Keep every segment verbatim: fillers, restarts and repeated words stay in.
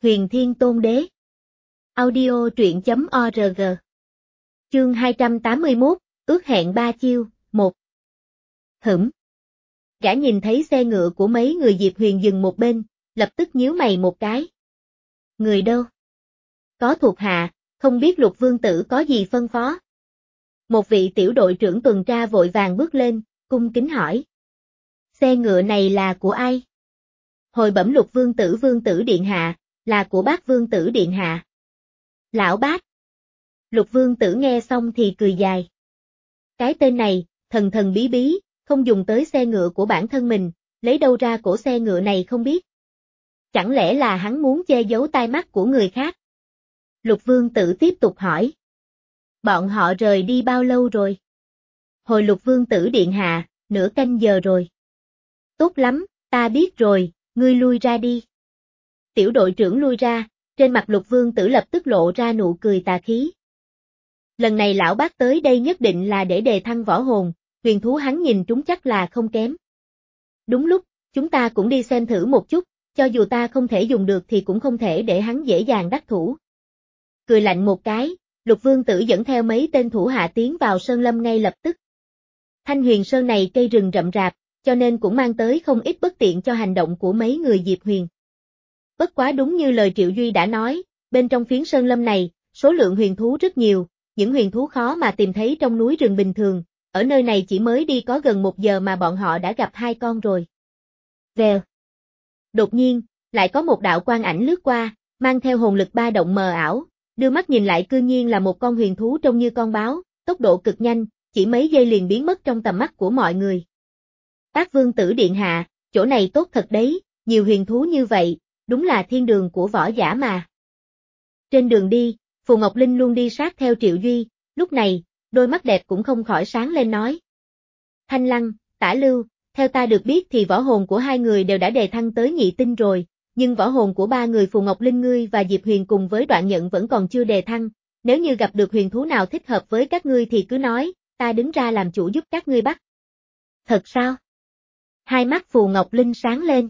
Huyền Thiên Tôn Đế. Audio truyện chấm org. Chương hai trăm tám mươi mốt, ước hẹn ba chiêu, một. Hửm. Gã nhìn thấy xe ngựa của mấy người Diệp Huyền dừng một bên, lập tức nhíu mày một cái. Người đâu? Có thuộc hạ, không biết Lục Vương Tử có gì phân phó. Một vị tiểu đội trưởng tuần tra vội vàng bước lên, cung kính hỏi. Xe ngựa này là của ai? Hồi bẩm Lục Vương Tử Vương Tử Điện Hạ, là của bác Vương Tử Điện Hạ. Lão bác. Lục Vương Tử nghe xong thì cười dài. Cái tên này, thần thần bí bí, không dùng tới xe ngựa của bản thân mình, lấy đâu ra cổ xe ngựa này không biết. Chẳng lẽ là hắn muốn che giấu tai mắt của người khác? Lục Vương Tử tiếp tục hỏi. Bọn họ rời đi bao lâu rồi? Hồi Lục Vương Tử Điện Hạ, nửa canh giờ rồi. Tốt lắm, ta biết rồi, ngươi lui ra đi. Tiểu đội trưởng lui ra, trên mặt Lục Vương Tử lập tức lộ ra nụ cười tà khí. Lần này lão bác tới đây nhất định là để đề thăng võ hồn, huyền thú hắn nhìn trúng chắc là không kém. Đúng lúc, chúng ta cũng đi xem thử một chút, cho dù ta không thể dùng được thì cũng không thể để hắn dễ dàng đắc thủ. Cười lạnh một cái, Lục Vương Tử dẫn theo mấy tên thủ hạ tiến vào sơn lâm ngay lập tức. Thanh Huyền Sơn này cây rừng rậm rạp, cho nên cũng mang tới không ít bất tiện cho hành động của mấy người Diệp Huyền. Bất quá đúng như lời Triệu Duy đã nói, bên trong phiến sơn lâm này, số lượng huyền thú rất nhiều, những huyền thú khó mà tìm thấy trong núi rừng bình thường, ở nơi này chỉ mới đi có gần một giờ mà bọn họ đã gặp hai con rồi. Vèo. Đột nhiên, lại có một đạo quang ảnh lướt qua, mang theo hồn lực ba động mờ ảo, đưa mắt nhìn lại cư nhiên là một con huyền thú trông như con báo, tốc độ cực nhanh, chỉ mấy giây liền biến mất trong tầm mắt của mọi người. Bác Vương Tử Điện Hạ, chỗ này tốt thật đấy, nhiều huyền thú như vậy, đúng là thiên đường của võ giả mà. Trên đường đi, Phù Ngọc Linh luôn đi sát theo Triệu Duy, lúc này, đôi mắt đẹp cũng không khỏi sáng lên nói. Thanh Lăng, Tả Lưu, theo ta được biết thì võ hồn của hai người đều đã đề thăng tới nhị tinh rồi, nhưng võ hồn của ba người Phù Ngọc Linh ngươi và Diệp Huyền cùng với Đoạn Nhận vẫn còn chưa đề thăng, nếu như gặp được huyền thú nào thích hợp với các ngươi thì cứ nói, ta đứng ra làm chủ giúp các ngươi bắt. Thật sao? Hai mắt Phù Ngọc Linh sáng lên.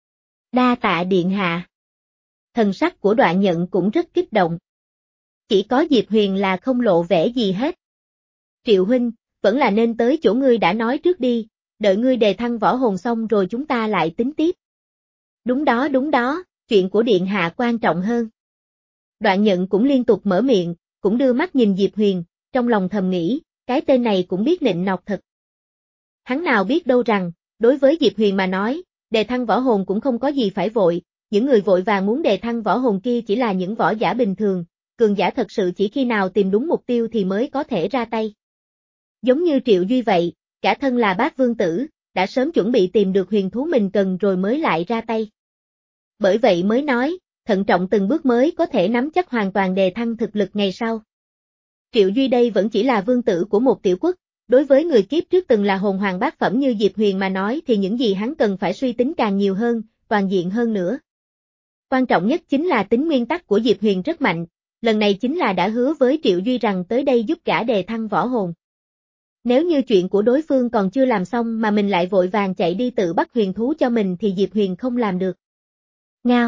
Đa tạ Điện Hạ. Thần sắc của Đoạn Nhận cũng rất kích động. Chỉ có Diệp Huyền là không lộ vẻ gì hết. Triệu huynh, vẫn là nên tới chỗ ngươi đã nói trước đi, đợi ngươi đề thăng võ hồn xong rồi chúng ta lại tính tiếp. Đúng đó đúng đó, chuyện của Điện Hạ quan trọng hơn. Đoạn Nhận cũng liên tục mở miệng, cũng đưa mắt nhìn Diệp Huyền, trong lòng thầm nghĩ, cái tên này cũng biết nịnh nọt thật. Hắn nào biết đâu rằng, đối với Diệp Huyền mà nói, đề thăng võ hồn cũng không có gì phải vội, những người vội vàng muốn đề thăng võ hồn kia chỉ là những võ giả bình thường, cường giả thật sự chỉ khi nào tìm đúng mục tiêu thì mới có thể ra tay. Giống như Triệu Duy vậy, cả thân là bác Vương Tử, đã sớm chuẩn bị tìm được huyền thú mình cần rồi mới lại ra tay. Bởi vậy mới nói, thận trọng từng bước mới có thể nắm chắc hoàn toàn đề thăng thực lực ngày sau. Triệu Duy đây vẫn chỉ là vương tử của một tiểu quốc, đối với người kiếp trước từng là hồn hoàng bát phẩm như Diệp Huyền mà nói thì những gì hắn cần phải suy tính càng nhiều hơn, toàn diện hơn nữa. Quan trọng nhất chính là tính nguyên tắc của Diệp Huyền rất mạnh, lần này chính là đã hứa với Triệu Duy rằng tới đây giúp gã đề thăng võ hồn. Nếu như chuyện của đối phương còn chưa làm xong mà mình lại vội vàng chạy đi tự bắt huyền thú cho mình thì Diệp Huyền không làm được. Ngao.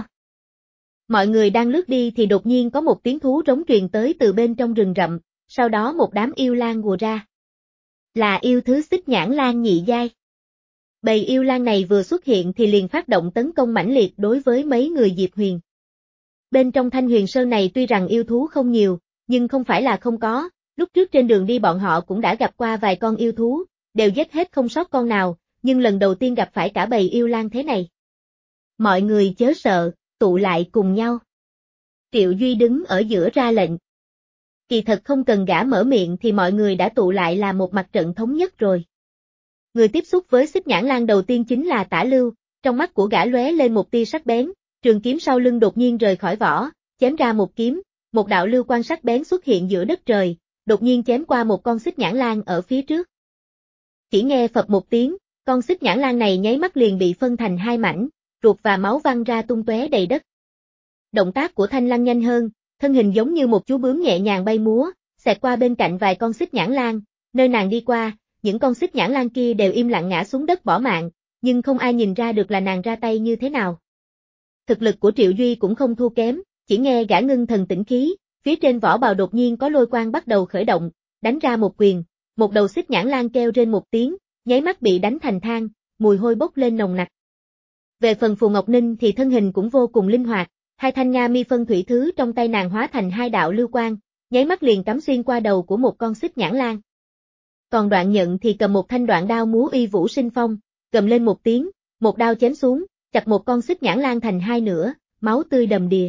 Mọi người đang lướt đi thì đột nhiên có một tiếng thú rống truyền tới từ bên trong rừng rậm, sau đó một đám yêu lang ùa ra. Là yêu thứ Xích Nhãn Lang nhị giai. Bầy yêu lang này vừa xuất hiện thì liền phát động tấn công mãnh liệt đối với mấy người Diệp Huyền. Bên trong Thanh Huyền Sơn này tuy rằng yêu thú không nhiều, nhưng không phải là không có, lúc trước trên đường đi bọn họ cũng đã gặp qua vài con yêu thú, đều giết hết không sót con nào, nhưng lần đầu tiên gặp phải cả bầy yêu lang thế này. Mọi người chớ sợ, tụ lại cùng nhau. Triệu Duy đứng ở giữa ra lệnh. Kỳ thật không cần gã mở miệng thì mọi người đã tụ lại là một mặt trận thống nhất rồi. Người tiếp xúc với Xích Nhãn Lang đầu tiên chính là Tả Lưu, trong mắt của gã lóe lên một tia sắc bén, trường kiếm sau lưng đột nhiên rời khỏi vỏ, chém ra một kiếm, một đạo lưu quang sắc bén xuất hiện giữa đất trời, đột nhiên chém qua một con Xích Nhãn Lang ở phía trước. Chỉ nghe phập một tiếng, con Xích Nhãn Lang này nháy mắt liền bị phân thành hai mảnh, ruột và máu văng ra tung tóe đầy đất. Động tác của Thanh Lăng nhanh hơn, thân hình giống như một chú bướm nhẹ nhàng bay múa, xẹt qua bên cạnh vài con Xích Nhãn Lang, nơi nàng đi qua, những con Xích Nhãn Lang kia đều im lặng ngã xuống đất bỏ mạng, nhưng không ai nhìn ra được là nàng ra tay như thế nào. Thực lực của Triệu Duy cũng không thua kém, chỉ nghe gã ngưng thần tĩnh khí, phía trên vỏ bào đột nhiên có lôi quang bắt đầu khởi động, đánh ra một quyền, một đầu xích nhãn lang kêu trên một tiếng, nháy mắt bị đánh thành than, mùi hôi bốc lên nồng nặc. Về phần Phù Ngọc Ninh thì thân hình cũng vô cùng linh hoạt, hai thanh Nga mi phân thủy thứ trong tay nàng hóa thành hai đạo lưu quang, nháy mắt liền cắm xuyên qua đầu của một con xích nhãn lang. Còn Đoạn Nhận thì cầm một thanh đoạn đao múa uy vũ sinh phong, gầm lên một tiếng, một đao chém xuống, chặt một con xích nhãn lang thành hai nửa, máu tươi đầm đìa.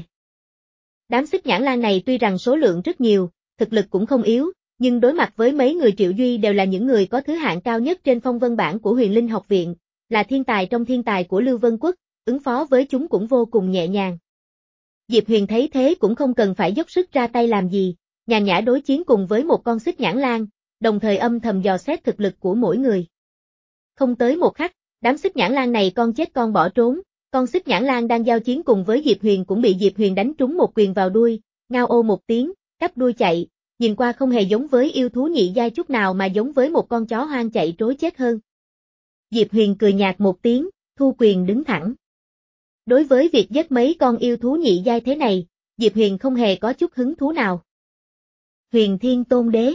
Đám xích nhãn lang này tuy rằng số lượng rất nhiều, thực lực cũng không yếu, nhưng đối mặt với mấy người Triệu Duy đều là những người có thứ hạng cao nhất trên phong vân bảng của Huyền Linh học viện, là thiên tài trong thiên tài của Lưu Vân Quốc, ứng phó với chúng cũng vô cùng nhẹ nhàng. Diệp Huyền thấy thế cũng không cần phải dốc sức ra tay làm gì, nhàn nhã đối chiến cùng với một con xích nhãn lang, đồng thời âm thầm dò xét thực lực của mỗi người. Không tới một khắc, đám xích nhãn lang này con chết con bỏ trốn, con xích nhãn lang đang giao chiến cùng với Diệp Huyền cũng bị Diệp Huyền đánh trúng một quyền vào đuôi, ngao ô một tiếng, cắp đuôi chạy, nhìn qua không hề giống với yêu thú nhị giai chút nào mà giống với một con chó hoang chạy trối chết hơn. Diệp Huyền cười nhạt một tiếng, thu quyền đứng thẳng. Đối với việc giết mấy con yêu thú nhị giai thế này, Diệp Huyền không hề có chút hứng thú nào. Huyền Thiên Tôn Đế.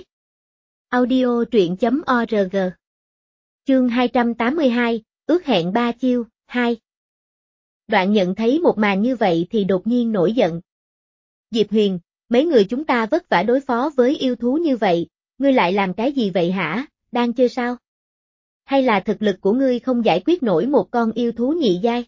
Audio truyện chấm org. Chương hai trăm tám mươi hai, ước hẹn ba chiêu, hai. Đoạn Nhận thấy một màn như vậy thì đột nhiên nổi giận. Diệp Huyền, mấy người chúng ta vất vả đối phó với yêu thú như vậy, ngươi lại làm cái gì vậy hả, đang chơi sao? Hay là thực lực của ngươi không giải quyết nổi một con yêu thú nhị giai?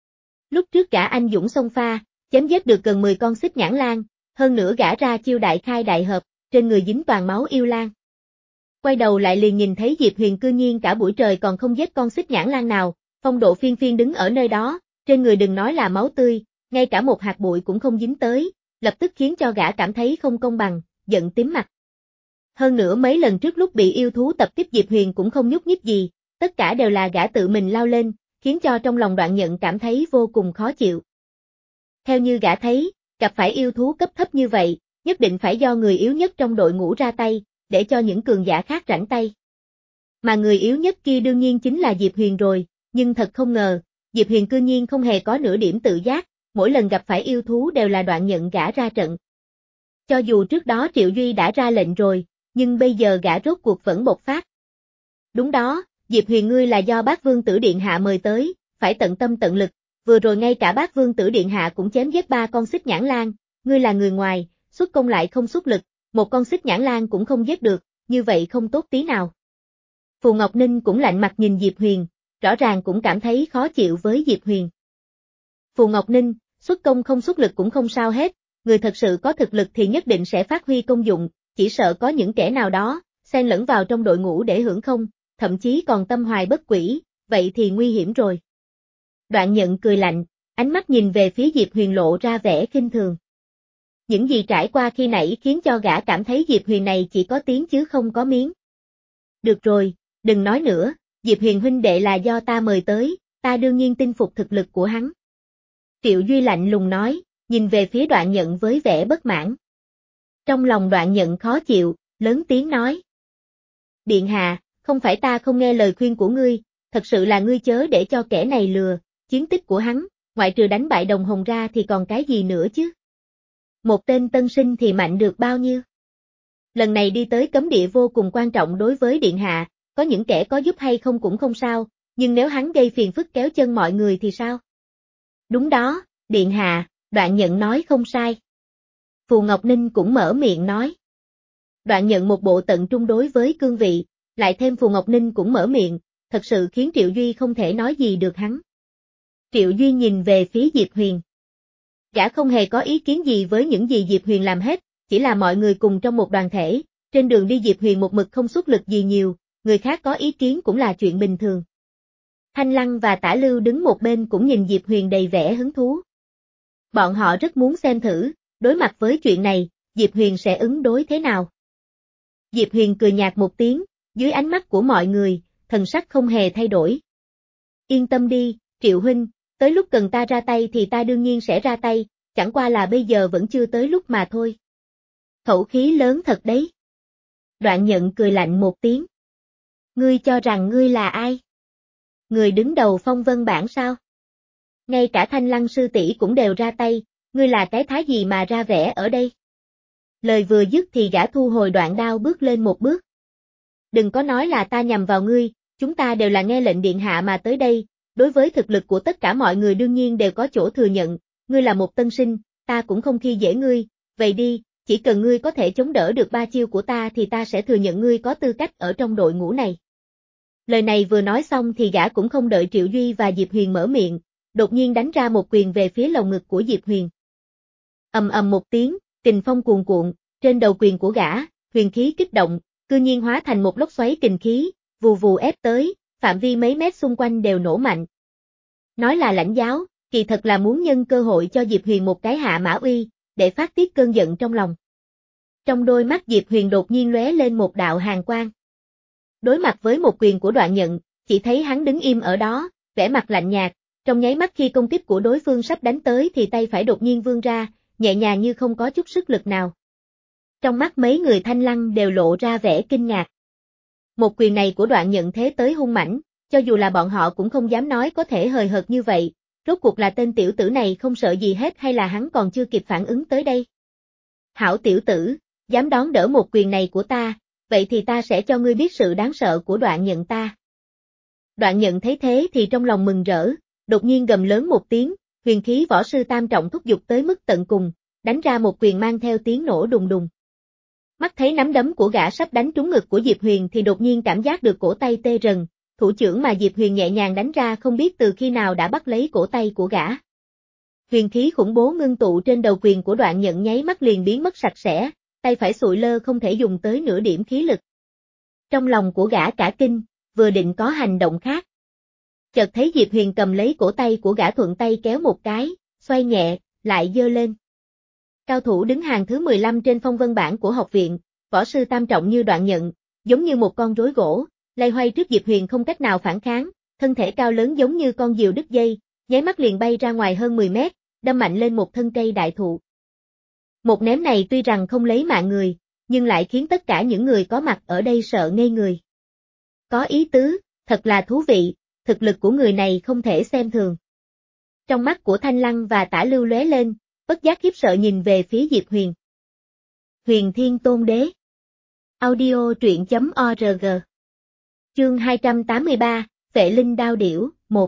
Lúc trước gã anh dũng xông pha, chém giết được gần mười con xích nhãn lang, hơn nữa gã ra chiêu đại khai đại hợp, trên người dính toàn máu yêu lang. Quay đầu lại liền nhìn thấy Diệp Huyền cư nhiên cả buổi trời còn không giết con xích nhãn lang nào, Phong Độ phiên phiên đứng ở nơi đó, trên người đừng nói là máu tươi, ngay cả một hạt bụi cũng không dính tới, lập tức khiến cho gã cảm thấy không công bằng, giận tím mặt. Hơn nữa mấy lần trước lúc bị yêu thú tập kích Diệp Huyền cũng không nhúc nhích gì, tất cả đều là gã tự mình lao lên, khiến cho trong lòng Đoạn Nhận cảm thấy vô cùng khó chịu. Theo như gã thấy, gặp phải yêu thú cấp thấp như vậy, nhất định phải do người yếu nhất trong đội ngũ ra tay, để cho những cường giả khác rảnh tay. Mà người yếu nhất kia đương nhiên chính là Diệp Huyền rồi, nhưng thật không ngờ, Diệp Huyền cư nhiên không hề có nửa điểm tự giác, mỗi lần gặp phải yêu thú đều là Đoạn Nhận gã ra trận. Cho dù trước đó Triệu Duy đã ra lệnh rồi, nhưng bây giờ gã rốt cuộc vẫn bộc phát. Đúng đó, Diệp Huyền ngươi là do Bác Vương Tử Điện Hạ mời tới, phải tận tâm tận lực, vừa rồi ngay cả Bác Vương Tử Điện Hạ cũng chém giết ba con xích nhãn lang, ngươi là người ngoài, xuất công lại không xuất lực, một con xích nhãn lang cũng không giết được, như vậy không tốt tí nào. Phù Ngọc Ninh cũng lạnh mặt nhìn Diệp Huyền, rõ ràng cũng cảm thấy khó chịu với Diệp Huyền. Phù Ngọc Ninh, xuất công không xuất lực cũng không sao hết, người thật sự có thực lực thì nhất định sẽ phát huy công dụng, chỉ sợ có những kẻ nào đó, xen lẫn vào trong đội ngũ để hưởng không, thậm chí còn tâm hoài bất quỷ, vậy thì nguy hiểm rồi. Đoạn Nhận cười lạnh, ánh mắt nhìn về phía Diệp Huyền lộ ra vẻ khinh thường. Những gì trải qua khi nãy khiến cho gã cảm thấy Diệp Huyền này chỉ có tiếng chứ không có miếng. Được rồi, đừng nói nữa, Diệp Huyền huynh đệ là do ta mời tới, ta đương nhiên tin phục thực lực của hắn. Triệu Duy lạnh lùng nói, nhìn về phía Đoạn Nhận với vẻ bất mãn. Trong lòng Đoạn Nhận khó chịu, lớn tiếng nói. Điện hạ, không phải ta không nghe lời khuyên của ngươi, thật sự là ngươi chớ để cho kẻ này lừa, chiến tích của hắn, ngoại trừ đánh bại Đồng Hồng ra thì còn cái gì nữa chứ? Một tên tân sinh thì mạnh được bao nhiêu? Lần này đi tới cấm địa vô cùng quan trọng đối với điện hạ, có những kẻ có giúp hay không cũng không sao, nhưng nếu hắn gây phiền phức kéo chân mọi người thì sao? Đúng đó, điện hạ, Đoạn Nhận nói không sai. Phù Ngọc Ninh cũng mở miệng nói. Đoạn Nhận một bộ tận trung đối với cương vị, lại thêm Phù Ngọc Ninh cũng mở miệng, thật sự khiến Triệu Duy không thể nói gì được hắn. Triệu Duy nhìn về phía Diệp Huyền. Gã không hề có ý kiến gì với những gì Diệp Huyền làm hết, chỉ là mọi người cùng trong một đoàn thể, trên đường đi Diệp Huyền một mực không xuất lực gì nhiều, người khác có ý kiến cũng là chuyện bình thường. Thanh Lăng và Tả Lưu đứng một bên cũng nhìn Diệp Huyền đầy vẻ hứng thú. Bọn họ rất muốn xem thử, đối mặt với chuyện này, Diệp Huyền sẽ ứng đối thế nào. Diệp Huyền cười nhạt một tiếng, dưới ánh mắt của mọi người, thần sắc không hề thay đổi. Yên tâm đi, Triệu huynh, tới lúc cần ta ra tay thì ta đương nhiên sẽ ra tay, chẳng qua là bây giờ vẫn chưa tới lúc mà thôi. Khẩu khí lớn thật đấy. Đoạn Nhận cười lạnh một tiếng. Ngươi cho rằng ngươi là ai? Người đứng đầu phong vân bảng sao? Ngay cả Thanh Lăng sư tỷ cũng đều ra tay, ngươi là cái thái gì mà ra vẻ ở đây? Lời vừa dứt thì gã thu hồi đoạn đao bước lên một bước. Đừng có nói là ta nhằm vào ngươi, chúng ta đều là nghe lệnh điện hạ mà tới đây, đối với thực lực của tất cả mọi người đương nhiên đều có chỗ thừa nhận, ngươi là một tân sinh, ta cũng không khi dễ ngươi, vậy đi, chỉ cần ngươi có thể chống đỡ được ba chiêu của ta thì ta sẽ thừa nhận ngươi có tư cách ở trong đội ngũ này. Lời này vừa nói xong thì gã cũng không đợi Triệu Duy và Diệp Huyền mở miệng, đột nhiên đánh ra một quyền về phía lồng ngực của Diệp Huyền. Ầm ầm một tiếng, kình phong cuồn cuộn, trên đầu quyền của gã, huyền khí kích động, cư nhiên hóa thành một lốc xoáy kình khí, vù vù ép tới, phạm vi mấy mét xung quanh đều nổ mạnh. Nói là lãnh giáo, kỳ thật là muốn nhân cơ hội cho Diệp Huyền một cái hạ mã uy, để phát tiết cơn giận trong lòng. Trong đôi mắt Diệp Huyền đột nhiên lóe lên một đạo hàn quang. Đối mặt với một quyền của Đoạn Nhận, chỉ thấy hắn đứng im ở đó, vẻ mặt lạnh nhạt, trong nháy mắt khi công kích của đối phương sắp đánh tới thì tay phải đột nhiên vươn ra, nhẹ nhàng như không có chút sức lực nào. Trong mắt mấy người Thanh Lăng đều lộ ra vẻ kinh ngạc. Một quyền này của Đoạn Nhận thế tới hung mãnh, cho dù là bọn họ cũng không dám nói có thể hời hợt như vậy, rốt cuộc là tên tiểu tử này không sợ gì hết hay là hắn còn chưa kịp phản ứng tới đây. Hảo tiểu tử, dám đón đỡ một quyền này của ta, vậy thì ta sẽ cho ngươi biết sự đáng sợ của Đoạn Nhận ta. Đoạn Nhận thấy thế thì trong lòng mừng rỡ, đột nhiên gầm lớn một tiếng, huyền khí võ sư tam trọng thúc giục tới mức tận cùng, đánh ra một quyền mang theo tiếng nổ đùng đùng. Mắt thấy nắm đấm của gã sắp đánh trúng ngực của Diệp Huyền thì đột nhiên cảm giác được cổ tay tê rần, thủ chưởng mà Diệp Huyền nhẹ nhàng đánh ra không biết từ khi nào đã bắt lấy cổ tay của gã. Huyền khí khủng bố ngưng tụ trên đầu quyền của Đoạn Nhận nháy mắt liền biến mất sạch sẽ, tay phải sụi lơ không thể dùng tới nửa điểm khí lực. Trong lòng của gã cả kinh, vừa định có hành động khác. Chợt thấy Diệp Huyền cầm lấy cổ tay của gã thuận tay kéo một cái, xoay nhẹ, lại giơ lên. Cao thủ đứng hàng thứ mười lăm trên phong vân bảng của học viện, võ sư tam trọng như Đoạn Nhận, giống như một con rối gỗ, lay hoay trước Diệp Huyền không cách nào phản kháng, thân thể cao lớn giống như con diều đứt dây, nháy mắt liền bay ra ngoài hơn mười mét, đâm mạnh lên một thân cây đại thụ. Một ném này tuy rằng không lấy mạng người, nhưng lại khiến tất cả những người có mặt ở đây sợ ngây người. Có ý tứ, thật là thú vị, thực lực của người này không thể xem thường. Trong mắt của Thanh Lăng và Tả Lưu lóe lên, bất giác khiếp sợ nhìn về phía Diệp Huyền. Huyền Thiên Tôn Đế. Audio truyện chấm org. Chương hai trăm tám mươi ba, Vệ Linh Đao Điểu, một.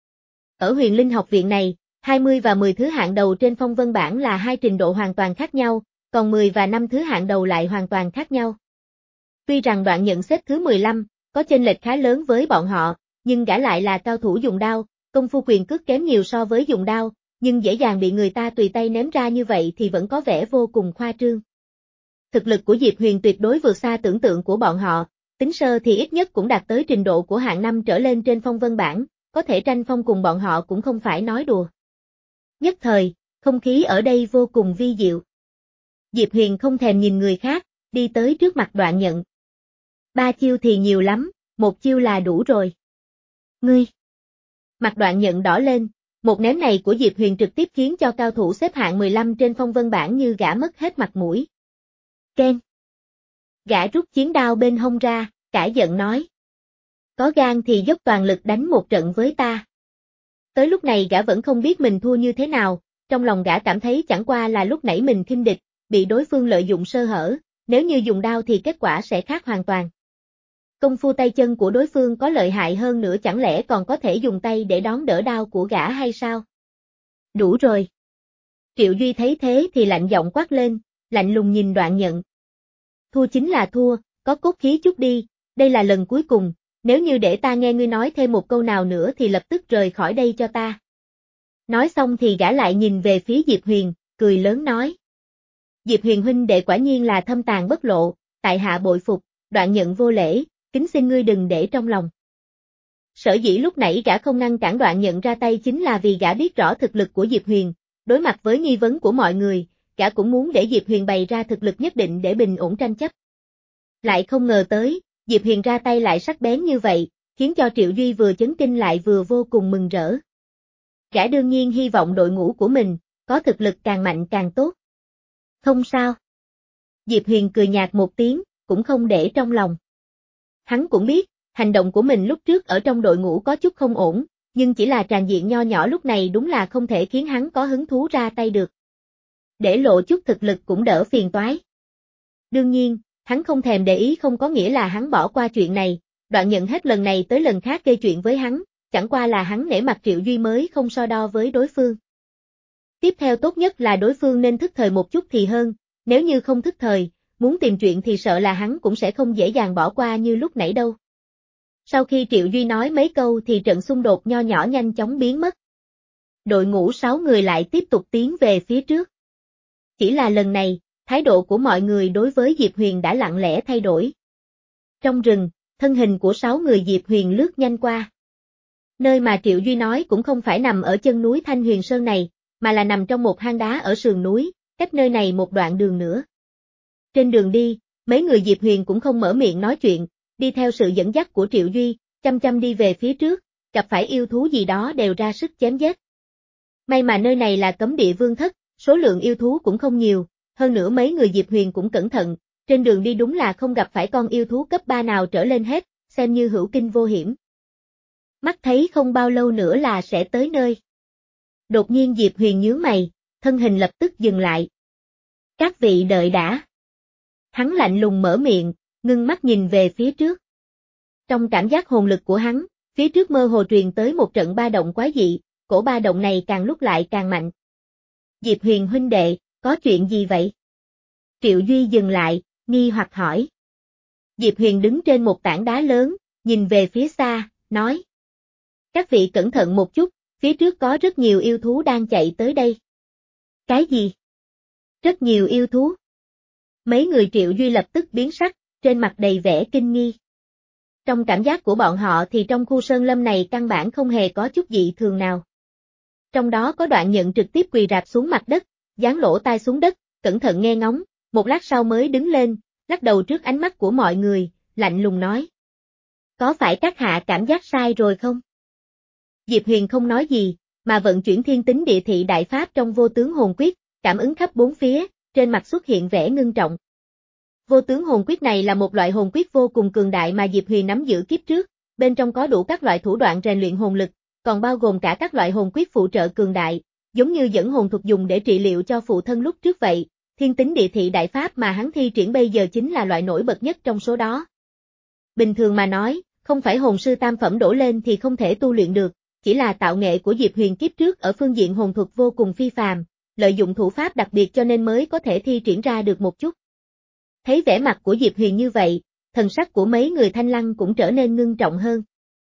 Ở Huyền Linh học viện này, hai mươi và mười thứ hạng đầu trên phong vân bảng là hai trình độ hoàn toàn khác nhau, còn mười và năm thứ hạng đầu lại hoàn toàn khác nhau. Tuy rằng Đoạn Nhận xếp thứ mười lăm, có chênh lệch khá lớn với bọn họ, nhưng gã lại là cao thủ dùng đao, công phu quyền cước kém nhiều so với dùng đao, nhưng dễ dàng bị người ta tùy tay ném ra như vậy thì vẫn có vẻ vô cùng khoa trương. Thực lực của Diệp Huyền tuyệt đối vượt xa tưởng tượng của bọn họ, tính sơ thì ít nhất cũng đạt tới trình độ của hạng năm trở lên trên phong vân bảng, có thể tranh phong cùng bọn họ cũng không phải nói đùa. Nhất thời, không khí ở đây vô cùng vi diệu. Diệp Huyền không thèm nhìn người khác, đi tới trước mặt Đoạn Nhận. Ba chiêu thì nhiều lắm, một chiêu là đủ rồi. Ngươi! Mặt Đoạn Nhận đỏ lên, một ném này của Diệp Huyền trực tiếp khiến cho cao thủ xếp hạng mười lăm trên phong vân bảng như gã mất hết mặt mũi. Ken! Gã rút chiến đao bên hông ra, cả giận nói. Có gan thì dốc toàn lực đánh một trận với ta. Tới lúc này gã vẫn không biết mình thua như thế nào, trong lòng gã cảm thấy chẳng qua là lúc nãy mình khinh địch, bị đối phương lợi dụng sơ hở, nếu như dùng đao thì kết quả sẽ khác hoàn toàn. Công phu tay chân của đối phương có lợi hại hơn nữa chẳng lẽ còn có thể dùng tay để đón đỡ đao của gã hay sao? Đủ rồi. Triệu Duy thấy thế thì lạnh giọng quát lên, lạnh lùng nhìn Đoạn Nhận. Thua chính là thua, có cốt khí chút đi, đây là lần cuối cùng, nếu như để ta nghe ngươi nói thêm một câu nào nữa thì lập tức rời khỏi đây cho ta. Nói xong thì gã lại nhìn về phía Diệp Huyền, cười lớn nói. Diệp Huyền huynh đệ quả nhiên là thâm tàn bất lộ, tại hạ bội phục, Đoạn Nhận vô lễ, kính xin ngươi đừng để trong lòng. Sở dĩ lúc nãy gã không ngăn cản Đoạn Nhận ra tay chính là vì gã biết rõ thực lực của Diệp Huyền, đối mặt với nghi vấn của mọi người, gã cũng muốn để Diệp Huyền bày ra thực lực nhất định để bình ổn tranh chấp. Lại không ngờ tới, Diệp Huyền ra tay lại sắc bén như vậy, khiến cho Triệu Duy vừa chấn kinh lại vừa vô cùng mừng rỡ. Gã đương nhiên hy vọng đội ngũ của mình, có thực lực càng mạnh càng tốt. Không sao. Diệp Huyền cười nhạt một tiếng, cũng không để trong lòng. Hắn cũng biết, hành động của mình lúc trước ở trong đội ngũ có chút không ổn, nhưng chỉ là tràng diện nho nhỏ lúc này đúng là không thể khiến hắn có hứng thú ra tay được. Để lộ chút thực lực cũng đỡ phiền toái. Đương nhiên, hắn không thèm để ý không có nghĩa là hắn bỏ qua chuyện này, Đoạn Nhận hết lần này tới lần khác gây chuyện với hắn, chẳng qua là hắn nể mặt Triệu Duy mới không so đo với đối phương. Tiếp theo tốt nhất là đối phương nên thức thời một chút thì hơn, nếu như không thức thời, muốn tìm chuyện thì sợ là hắn cũng sẽ không dễ dàng bỏ qua như lúc nãy đâu. Sau khi Triệu Duy nói mấy câu thì trận xung đột nho nhỏ nhanh chóng biến mất. Đội ngũ sáu người lại tiếp tục tiến về phía trước. Chỉ là lần này, thái độ của mọi người đối với Diệp Huyền đã lặng lẽ thay đổi. Trong rừng, thân hình của sáu người Diệp Huyền lướt nhanh qua. Nơi mà Triệu Duy nói cũng không phải nằm ở chân núi Thanh Huyền Sơn này, mà là nằm trong một hang đá ở sườn núi, cách nơi này một đoạn đường nữa. Trên đường đi, mấy người Diệp Huyền cũng không mở miệng nói chuyện, đi theo sự dẫn dắt của Triệu Duy, chăm chăm đi về phía trước, gặp phải yêu thú gì đó đều ra sức chém giết. May mà nơi này là cấm địa vương thất, số lượng yêu thú cũng không nhiều, hơn nữa mấy người Diệp Huyền cũng cẩn thận, trên đường đi đúng là không gặp phải con yêu thú cấp ba nào trở lên hết, xem như hữu kinh vô hiểm. Mắt thấy không bao lâu nữa là sẽ tới nơi. Đột nhiên Diệp Huyền nhướng mày, thân hình lập tức dừng lại. Các vị đợi đã. Hắn lạnh lùng mở miệng, ngưng mắt nhìn về phía trước. Trong cảm giác hồn lực của hắn, phía trước mơ hồ truyền tới một trận ba động quái dị, cổ ba động này càng lúc lại càng mạnh. Diệp Huyền huynh đệ, có chuyện gì vậy? Triệu Duy dừng lại, nghi hoặc hỏi. Diệp Huyền đứng trên một tảng đá lớn, nhìn về phía xa, nói. Các vị cẩn thận một chút, phía trước có rất nhiều yêu thú đang chạy tới đây. Cái gì? Rất nhiều yêu thú. Mấy người Triệu Duy lập tức biến sắc, trên mặt đầy vẻ kinh nghi. Trong cảm giác của bọn họ thì trong khu sơn lâm này căn bản không hề có chút dị thường nào. Trong đó có Đoạn Nhận trực tiếp quỳ rạp xuống mặt đất, dán lỗ tai xuống đất, cẩn thận nghe ngóng, một lát sau mới đứng lên, lắc đầu trước ánh mắt của mọi người, lạnh lùng nói. Có phải các hạ cảm giác sai rồi không? Diệp Huyền không nói gì, mà vận chuyển thiên tính địa thị đại pháp trong vô tướng hồn quyết, cảm ứng khắp bốn phía, trên mặt xuất hiện vẻ ngưng trọng. Vô tướng hồn quyết này là một loại hồn quyết vô cùng cường đại mà Diệp Huyền nắm giữ kiếp trước, bên trong có đủ các loại thủ đoạn rèn luyện hồn lực, còn bao gồm cả các loại hồn quyết phụ trợ cường đại, giống như dẫn hồn thuật dùng để trị liệu cho phụ thân lúc trước vậy, thiên tính địa thị đại pháp mà hắn thi triển bây giờ chính là loại nổi bật nhất trong số đó. Bình thường mà nói, không phải hồn sư tam phẩm đổ lên thì không thể tu luyện được, chỉ là tạo nghệ của Diệp Huyền kiếp trước ở phương diện hồn thuật vô cùng phi phàm, lợi dụng thủ pháp đặc biệt cho nên mới có thể thi triển ra được một chút. Thấy vẻ mặt của Diệp Huyền như vậy, thần sắc của mấy người Thanh Lăng cũng trở nên ngưng trọng hơn.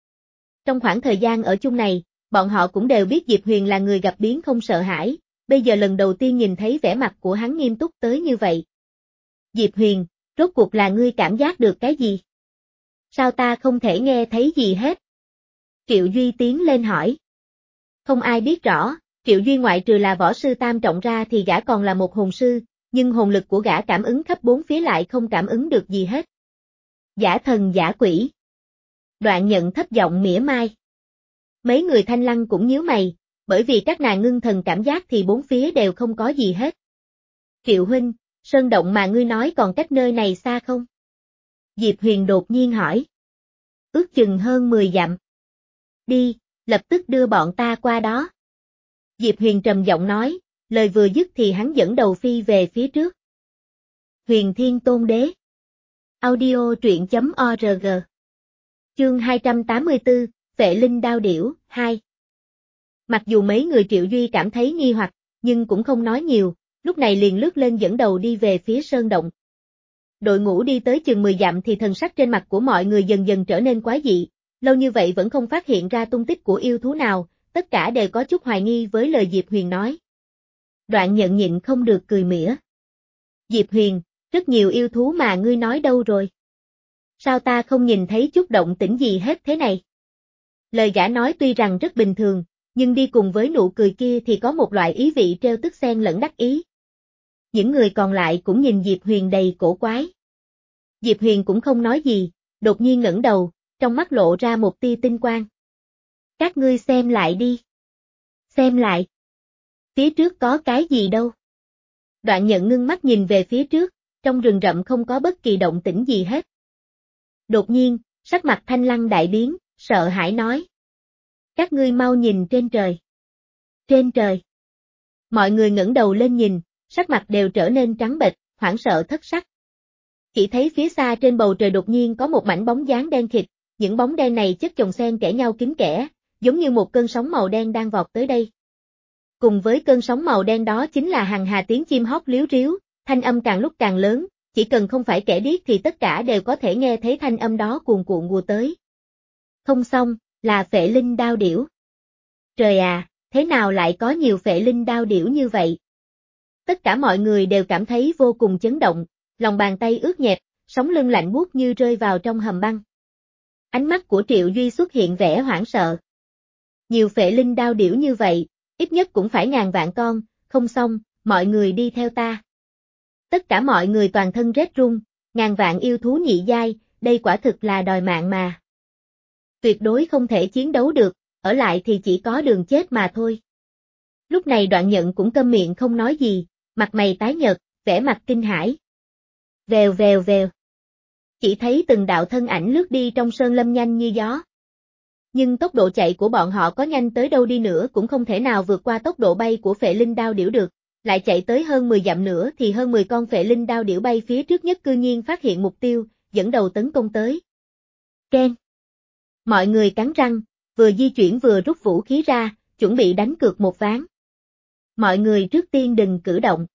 Trong khoảng thời gian ở chung này, bọn họ cũng đều biết Diệp Huyền là người gặp biến không sợ hãi, bây giờ lần đầu tiên nhìn thấy vẻ mặt của hắn nghiêm túc tới như vậy. Diệp Huyền, rốt cuộc là ngươi cảm giác được cái gì? Sao ta không thể nghe thấy gì hết? Triệu Duy tiến lên hỏi. Không ai biết rõ, Triệu Duy ngoại trừ là võ sư tam trọng ra thì gã còn là một hồn sư, nhưng hồn lực của gã cảm ứng khắp bốn phía lại không cảm ứng được gì hết. Giả thần giả quỷ. Đoạn Nhận thấp giọng mỉa mai. Mấy người Thanh Lăng cũng nhíu mày, bởi vì các nàng ngưng thần cảm giác thì bốn phía đều không có gì hết. Triệu huynh, sơn động mà ngươi nói còn cách nơi này xa không? Diệp Huyền đột nhiên hỏi. Ước chừng hơn mười dặm. Đi, lập tức đưa bọn ta qua đó. Diệp Huyền trầm giọng nói, lời vừa dứt thì hắn dẫn đầu phi về phía trước. Huyền Thiên Tôn Đế. Audio truyện chấm org. Chương hai trăm tám mươi tư, Vệ Linh Đao Điểu, hai. Mặc dù mấy người Triệu Duy cảm thấy nghi hoặc, nhưng cũng không nói nhiều, lúc này liền lướt lên dẫn đầu đi về phía sơn động. Đội ngũ đi tới chừng mười dặm thì thần sắc trên mặt của mọi người dần dần trở nên quái dị, lâu như vậy vẫn không phát hiện ra tung tích của yêu thú nào, tất cả đều có chút hoài nghi với lời Diệp Huyền nói. Đoạn Nhận nhịn không được cười mỉa. Diệp Huyền, rất nhiều yêu thú mà ngươi nói đâu rồi? Sao ta không nhìn thấy chút động tĩnh gì hết thế này? Lời gã nói tuy rằng rất bình thường, nhưng đi cùng với nụ cười kia thì có một loại ý vị trêu tức xen lẫn đắc ý. Những người còn lại cũng nhìn Diệp Huyền đầy cổ quái. Diệp Huyền cũng không nói gì, đột nhiên ngẩng đầu, trong mắt lộ ra một tia tinh quang. Các ngươi xem lại đi. Xem lại. Phía trước có cái gì đâu. Đoạn Nhận ngưng mắt nhìn về phía trước, trong rừng rậm không có bất kỳ động tĩnh gì hết. Đột nhiên, sắc mặt Thanh Lăng đại biến, sợ hãi nói. Các ngươi mau nhìn trên trời. Trên trời. Mọi người ngẩng đầu lên nhìn, sắc mặt đều trở nên trắng bệch, hoảng sợ thất sắc. Chỉ thấy phía xa trên bầu trời đột nhiên có một mảnh bóng dáng đen kịt, những bóng đen này chất chồng xen kẽ nhau kín kẽ, giống như một cơn sóng màu đen đang vọt tới đây. Cùng với cơn sóng màu đen đó chính là hàng hà tiếng chim hót líu ríu, thanh âm càng lúc càng lớn, chỉ cần không phải kẻ điếc thì tất cả đều có thể nghe thấy thanh âm đó cuồn cuộn ùa tới. Không xong, là phệ linh đao điểu. Trời à, thế nào lại có nhiều phệ linh đao điểu như vậy? Tất cả mọi người đều cảm thấy vô cùng chấn động, lòng bàn tay ướt nhẹp, sống lưng lạnh buốt như rơi vào trong hầm băng. Ánh mắt của Triệu Duy xuất hiện vẻ hoảng sợ. Nhiều phệ linh đao điểu như vậy, ít nhất cũng phải ngàn vạn con, không xong, mọi người đi theo ta. Tất cả mọi người toàn thân rét run, ngàn vạn yêu thú nhị giai, đây quả thực là đòi mạng mà. Tuyệt đối không thể chiến đấu được, ở lại thì chỉ có đường chết mà thôi. Lúc này Đoạn Nhận cũng câm miệng không nói gì, mặt mày tái nhợt, vẻ mặt kinh hãi. Vèo vèo vèo. Chỉ thấy từng đạo thân ảnh lướt đi trong sơn lâm nhanh như gió. Nhưng tốc độ chạy của bọn họ có nhanh tới đâu đi nữa cũng không thể nào vượt qua tốc độ bay của phệ linh đao điểu được, lại chạy tới hơn mười dặm nữa thì hơn mười con phệ linh đao điểu bay phía trước nhất cư nhiên phát hiện mục tiêu, dẫn đầu tấn công tới. Keng. Mọi người cắn răng, vừa di chuyển vừa rút vũ khí ra, chuẩn bị đánh cược một ván. Mọi người trước tiên đừng cử động.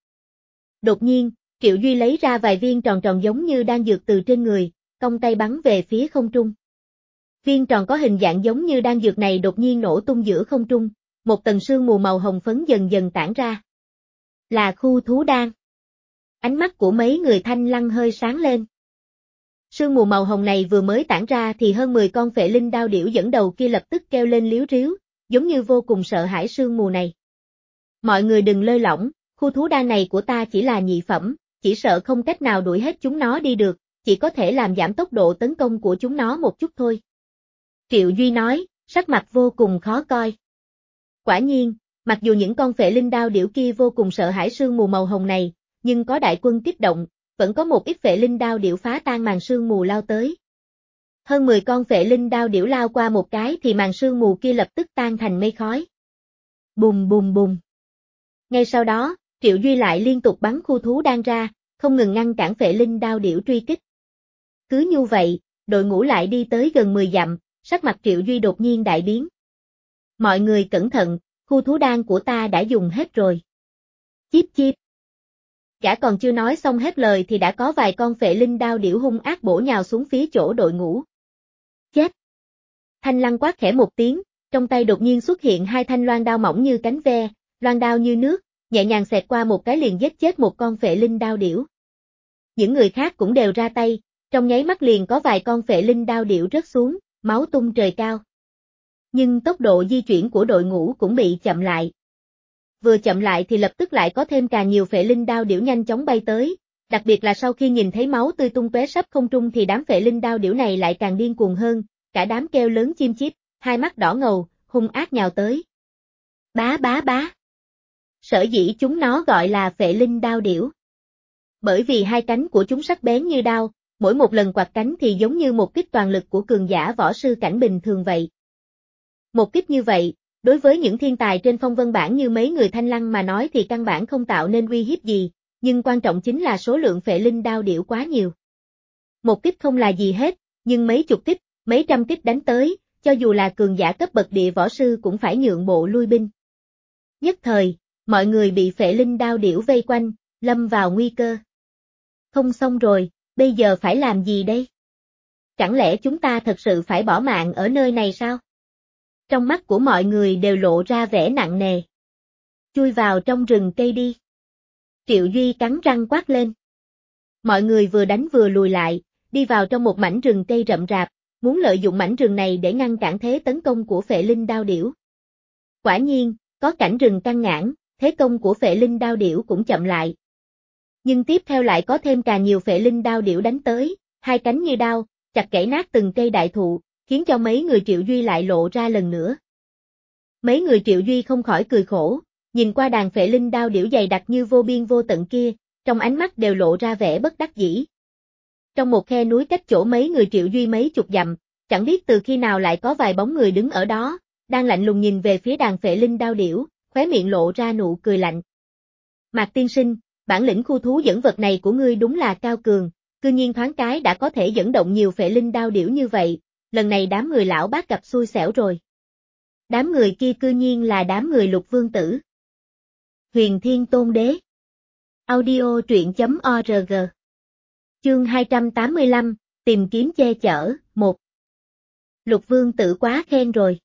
Đột nhiên, Triệu Duy lấy ra vài viên tròn tròn giống như đan dược từ trên người, cong tay bắn về phía không trung. Viên tròn có hình dạng giống như đan dược này đột nhiên nổ tung giữa không trung, một tầng sương mù màu hồng phấn dần dần tản ra. Là khu thú đan. Ánh mắt của mấy người Thanh Lăng hơi sáng lên. Sương mù màu hồng này vừa mới tản ra thì hơn mười con phệ linh đao điểu dẫn đầu kia lập tức kêu lên líu ríu, giống như vô cùng sợ hãi sương mù này. Mọi người đừng lơi lỏng, khu thú đan này của ta chỉ là nhị phẩm, chỉ sợ không cách nào đuổi hết chúng nó đi được, chỉ có thể làm giảm tốc độ tấn công của chúng nó một chút thôi. Triệu Duy nói, sắc mặt vô cùng khó coi. Quả nhiên, mặc dù những con phệ linh đao điểu kia vô cùng sợ hãi sương mù màu hồng này, nhưng có đại quân kích động, vẫn có một ít phệ linh đao điểu phá tan màn sương mù lao tới. Hơn mười con phệ linh đao điểu lao qua một cái thì màn sương mù kia lập tức tan thành mây khói. Bùm bùm bùm. Ngay sau đó, Triệu Duy lại liên tục bắn khu thú đan ra, không ngừng ngăn cản phệ linh đao điểu truy kích. Cứ như vậy, đội ngũ lại đi tới gần mười dặm, sắc mặt Triệu Duy đột nhiên đại biến. Mọi người cẩn thận, khu thú đan của ta đã dùng hết rồi. Chíp chíp. Gã còn chưa nói xong hết lời thì đã có vài con phệ linh đao điểu hung ác bổ nhào xuống phía chỗ đội ngũ. Chết! Thanh Lăng quát khẽ một tiếng, trong tay đột nhiên xuất hiện hai thanh loan đao mỏng như cánh ve, loan đao như nước, nhẹ nhàng xẹt qua một cái liền giết chết một con phệ linh đao điểu. Những người khác cũng đều ra tay, trong nháy mắt liền có vài con phệ linh đao điểu rớt xuống, máu tung trời cao. Nhưng tốc độ di chuyển của đội ngũ cũng bị chậm lại. Vừa chậm lại thì lập tức lại có thêm càng nhiều phệ linh đao điểu nhanh chóng bay tới, đặc biệt là sau khi nhìn thấy máu tươi tung tóe sắp không trung thì đám phệ linh đao điểu này lại càng điên cuồng hơn, cả đám kêu lớn chim chít, hai mắt đỏ ngầu, hung ác nhào tới. Bá bá bá. Sở dĩ chúng nó gọi là phệ linh đao điểu. Bởi vì hai cánh của chúng sắc bén như đao, mỗi một lần quạt cánh thì giống như một kích toàn lực của cường giả võ sư cảnh bình thường vậy. Một kích như vậy, đối với những thiên tài trên phong vân bảng như mấy người Thanh Lăng mà nói thì căn bản không tạo nên uy hiếp gì, nhưng quan trọng chính là số lượng phệ linh đao điểu quá nhiều. Một kích không là gì hết, nhưng mấy chục kích, mấy trăm kích đánh tới, cho dù là cường giả cấp bậc địa võ sư cũng phải nhượng bộ lui binh. Nhất thời, mọi người bị phệ linh đao điểu vây quanh, lâm vào nguy cơ. Không xong rồi, bây giờ phải làm gì đây? Chẳng lẽ chúng ta thật sự phải bỏ mạng ở nơi này sao? Trong mắt của mọi người đều lộ ra vẻ nặng nề. Chui vào trong rừng cây đi. Triệu Duy cắn răng quát lên. Mọi người vừa đánh vừa lùi lại, đi vào trong một mảnh rừng cây rậm rạp, muốn lợi dụng mảnh rừng này để ngăn cản thế tấn công của phệ linh đao điểu. Quả nhiên, có cảnh rừng căng ngãn, thế công của phệ linh đao điểu cũng chậm lại. Nhưng tiếp theo lại có thêm càng nhiều phệ linh đao điểu đánh tới, hai cánh như đao, chặt gãy nát từng cây đại thụ, khiến cho mấy người Triệu Duy lại lộ ra lần nữa. Mấy người Triệu Duy không khỏi cười khổ, nhìn qua đàn phệ linh đao điểu dày đặc như vô biên vô tận kia, trong ánh mắt đều lộ ra vẻ bất đắc dĩ. Trong một khe núi cách chỗ mấy người Triệu Duy mấy chục dặm, chẳng biết từ khi nào lại có vài bóng người đứng ở đó, đang lạnh lùng nhìn về phía đàn phệ linh đao điểu, khóe miệng lộ ra nụ cười lạnh. Mạc tiên sinh, bản lĩnh khu thú dẫn vật này của ngươi đúng là cao cường, cư nhiên thoáng cái đã có thể dẫn động nhiều phệ linh đao điểu như vậy, lần này đám người lão bác gặp xui xẻo rồi. Đám người kia cư nhiên là đám người Lục Vương Tử. Huyền Thiên Tôn Đế. Audio truyện chấm org. Chương hai trăm tám mươi lăm, tìm kiếm che chở, một. Lục Vương Tử quá khen rồi.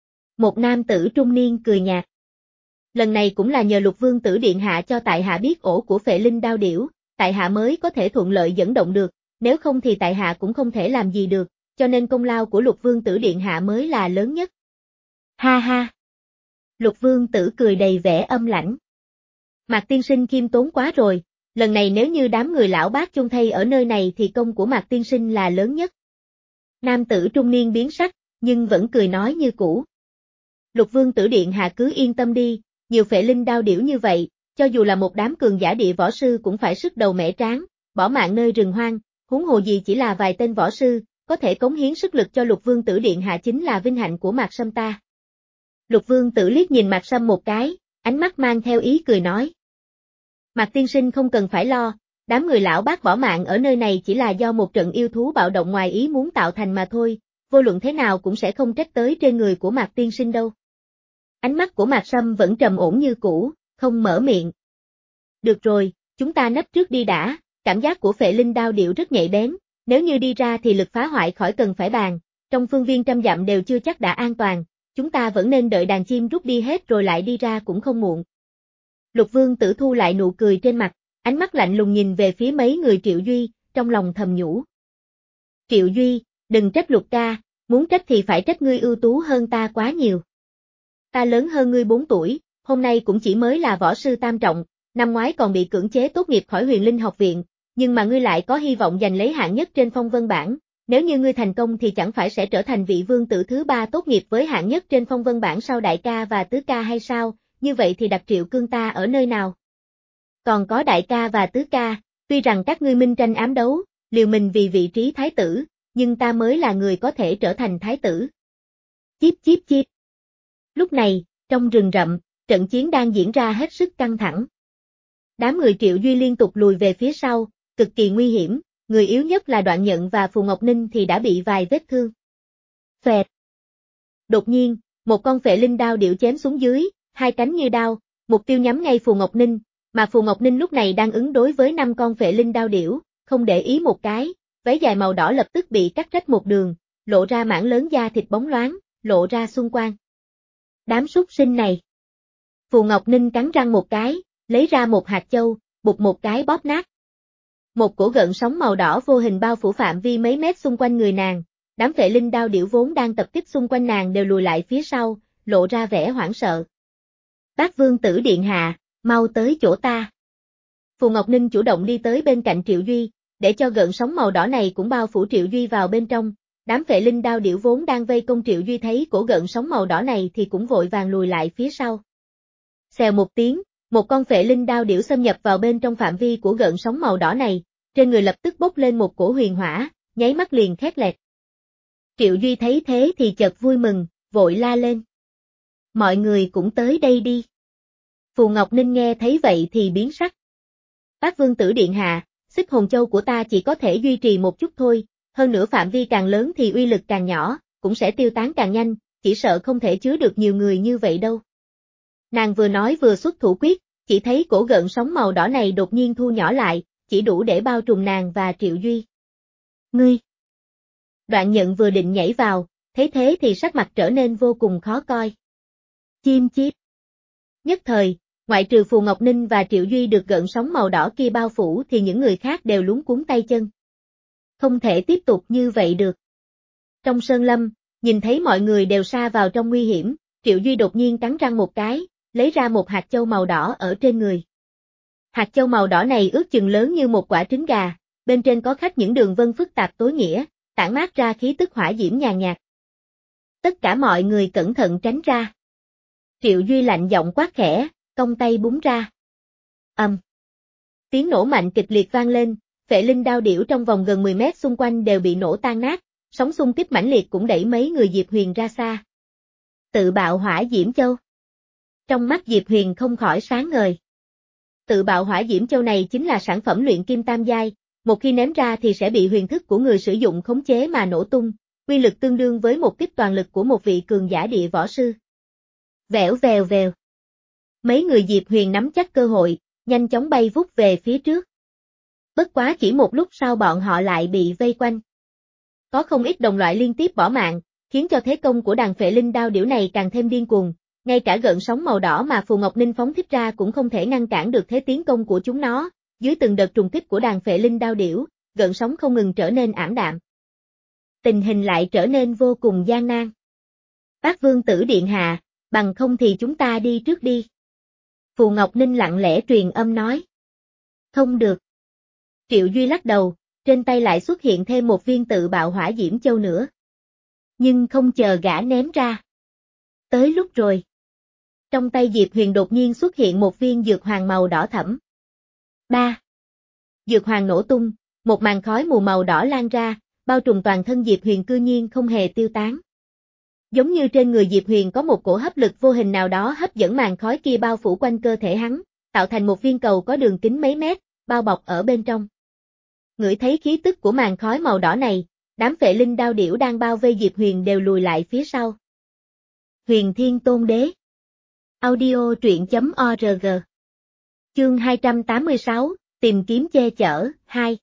Một nam tử trung niên cười nhạt. Lần này cũng là nhờ Lục Vương Tử điện hạ cho tại hạ biết ổ của phệ linh đao điểu, tại hạ mới có thể thuận lợi dẫn động được, nếu không thì tại hạ cũng không thể làm gì được, cho nên công lao của Lục Vương Tử điện hạ mới là lớn nhất. Ha ha. Lục Vương Tử cười đầy vẻ âm lãnh. Mạc tiên sinh khiêm tốn quá rồi, lần này nếu như đám người lão bác chung thay ở nơi này thì công của Mạc tiên sinh là lớn nhất. Nam tử trung niên biến sắc, nhưng vẫn cười nói như cũ. Lục Vương Tử điện hạ cứ yên tâm đi, nhiều phệ linh đao điểu như vậy, cho dù là một đám cường giả địa võ sư cũng phải sức đầu mẻ tráng, bỏ mạng nơi rừng hoang, huống hồ gì chỉ là vài tên võ sư, có thể cống hiến sức lực cho Lục Vương Tử điện hạ chính là vinh hạnh của Mạc Sâm ta. Lục Vương Tử liếc nhìn Mạc Sâm một cái, ánh mắt mang theo ý cười nói. Mạc tiên sinh không cần phải lo, đám người lão bác bỏ mạng ở nơi này chỉ là do một trận yêu thú bạo động ngoài ý muốn tạo thành mà thôi, vô luận thế nào cũng sẽ không trách tới trên người của Mạc tiên sinh đâu. Ánh mắt của Mạc Sâm vẫn trầm ổn như cũ, không mở miệng. Được rồi, chúng ta nấp trước đi đã, cảm giác của phệ linh đao điểu rất nhạy bén, nếu như đi ra thì lực phá hoại khỏi cần phải bàn, trong phương viên trăm dặm đều chưa chắc đã an toàn, chúng ta vẫn nên đợi đàn chim rút đi hết rồi lại đi ra cũng không muộn. Lục Vương Tử thu lại nụ cười trên mặt, ánh mắt lạnh lùng nhìn về phía mấy người Triệu Duy, trong lòng thầm nhủ. Triệu Duy, đừng trách Lục ca, muốn trách thì phải trách ngươi ưu tú hơn ta quá nhiều. Ta lớn hơn ngươi bốn tuổi, hôm nay cũng chỉ mới là võ sư tam trọng, năm ngoái còn bị cưỡng chế tốt nghiệp khỏi Huyền Linh học viện, nhưng mà ngươi lại có hy vọng giành lấy hạng nhất trên phong vân bảng, nếu như ngươi thành công thì chẳng phải sẽ trở thành vị vương tử thứ ba tốt nghiệp với hạng nhất trên phong vân bảng sau đại ca và tứ ca hay sao, như vậy thì đặt Triệu Cương ta ở nơi nào? Còn có đại ca và tứ ca, tuy rằng các ngươi minh tranh ám đấu, liều mình vì vị trí thái tử, nhưng ta mới là người có thể trở thành thái tử. Chíp chíp chíp. Lúc này, trong rừng rậm, trận chiến đang diễn ra hết sức căng thẳng. Đám người Triệu Duy liên tục lùi về phía sau, cực kỳ nguy hiểm, người yếu nhất là Đoạn Nhận và Phù Ngọc Ninh thì đã bị vài vết thương. Phẹt. Đột nhiên, một con phệ linh đao điểu chém xuống dưới, hai cánh như đao, mục tiêu nhắm ngay Phù Ngọc Ninh, mà Phù Ngọc Ninh lúc này đang ứng đối với năm con phệ linh đao điểu, không để ý một cái, váy dài màu đỏ lập tức bị cắt rách một đường, lộ ra mảng lớn da thịt bóng loáng, lộ ra xung quanh. Đám súc sinh này. Phù Ngọc Ninh cắn răng một cái, lấy ra một hạt châu, bụp một cái bóp nát. Một cổ gợn sóng màu đỏ vô hình bao phủ phạm vi mấy mét xung quanh người nàng, đám phệ linh đao điểu vốn đang tập kích xung quanh nàng đều lùi lại phía sau, lộ ra vẻ hoảng sợ. Bác Vương Tử điện hạ, mau tới chỗ ta. Phù Ngọc Ninh chủ động đi tới bên cạnh Triệu Duy, để cho gợn sóng màu đỏ này cũng bao phủ Triệu Duy vào bên trong. Đám phệ linh đao điểu vốn đang vây công Triệu Duy thấy cổ gợn sóng màu đỏ này thì cũng vội vàng lùi lại phía sau. Xèo một tiếng, một con phệ linh đao điểu xâm nhập vào bên trong phạm vi của gợn sóng màu đỏ này, trên người lập tức bốc lên một cổ huyền hỏa, nháy mắt liền khét lẹt. Triệu Duy thấy thế thì chợt vui mừng, vội la lên. Mọi người cũng tới đây đi. Phù Ngọc Ninh nghe thấy vậy thì biến sắc. Bác Vương Tử điện hạ, xích hồn châu của ta chỉ có thể duy trì một chút thôi, hơn nữa phạm vi càng lớn thì uy lực càng nhỏ, cũng sẽ tiêu tán càng nhanh, chỉ sợ không thể chứa được nhiều người như vậy đâu. Nàng vừa nói vừa xuất thủ quyết, chỉ thấy cổ gợn sóng màu đỏ này đột nhiên thu nhỏ lại, chỉ đủ để bao trùm nàng và Triệu Duy. Ngươi! Đoạn Nhận vừa định nhảy vào, thấy thế thì sắc mặt trở nên vô cùng khó coi. Chim chíp! Nhất thời, ngoại trừ Phù Ngọc Ninh và Triệu Duy được gợn sóng màu đỏ kia bao phủ thì những người khác đều luống cuống tay chân. Không thể tiếp tục như vậy được. Trong sơn lâm, nhìn thấy mọi người đều sa vào trong nguy hiểm, Triệu Duy đột nhiên cắn răng một cái, lấy ra một hạt châu màu đỏ ở trên người. Hạt châu màu đỏ này ước chừng lớn như một quả trứng gà, bên trên có khắc những đường vân phức tạp tối nghĩa, tản mát ra khí tức hỏa diễm nhàn nhạt. Tất cả mọi người cẩn thận tránh ra. Triệu Duy lạnh giọng quát khẽ, cong tay búng ra. Ầm. Um. Tiếng nổ mạnh kịch liệt vang lên, phệ linh đao điểu trong vòng gần mười mét xung quanh đều bị nổ tan nát, sóng xung kích mãnh liệt cũng đẩy mấy người Diệp Huyền ra xa. Tự bạo hỏa diễm châu. Trong mắt Diệp Huyền không khỏi sáng ngời. Tự bạo hỏa diễm châu này chính là sản phẩm luyện kim tam giai, một khi ném ra thì sẽ bị huyền thức của người sử dụng khống chế mà nổ tung, uy lực tương đương với một kích toàn lực của một vị cường giả địa võ sư. Vẻo vèo vèo. Mấy người Diệp Huyền nắm chắc cơ hội, nhanh chóng bay vút về phía trước. Bất quá chỉ một lúc sau bọn họ lại bị vây quanh. Có không ít đồng loại liên tiếp bỏ mạng, khiến cho thế công của đàn phệ linh đao điểu này càng thêm điên cuồng, ngay cả gợn sóng màu đỏ mà Phù Ngọc Ninh phóng thích ra cũng không thể ngăn cản được thế tiến công của chúng nó, dưới từng đợt trùng kích của đàn phệ linh đao điểu, gợn sóng không ngừng trở nên ảm đạm. Tình hình lại trở nên vô cùng gian nan. Bác Vương Tử Điện Hạ, bằng không thì chúng ta đi trước đi. Phù Ngọc Ninh lặng lẽ truyền âm nói. Không được. Triệu Duy lắc đầu, trên tay lại xuất hiện thêm một viên tự bạo hỏa diễm châu nữa. Nhưng không chờ gã ném ra. Tới lúc rồi. Trong tay Diệp Huyền đột nhiên xuất hiện một viên dược hoàng màu đỏ thẫm. ba. Dược hoàng nổ tung, một màn khói mù màu đỏ lan ra, bao trùm toàn thân Diệp Huyền cư nhiên không hề tiêu tán. Giống như trên người Diệp Huyền có một cổ hấp lực vô hình nào đó hấp dẫn màn khói kia bao phủ quanh cơ thể hắn, tạo thành một viên cầu có đường kính mấy mét, bao bọc ở bên trong. Ngửi thấy khí tức của màn khói màu đỏ này, đám phệ linh đao điểu đang bao vây Diệp Huyền đều lùi lại phía sau. Huyền Thiên Tôn Đế. Audio truyện chấm org. Chương hai trăm tám mươi sáu, tìm kiếm che chở, hai.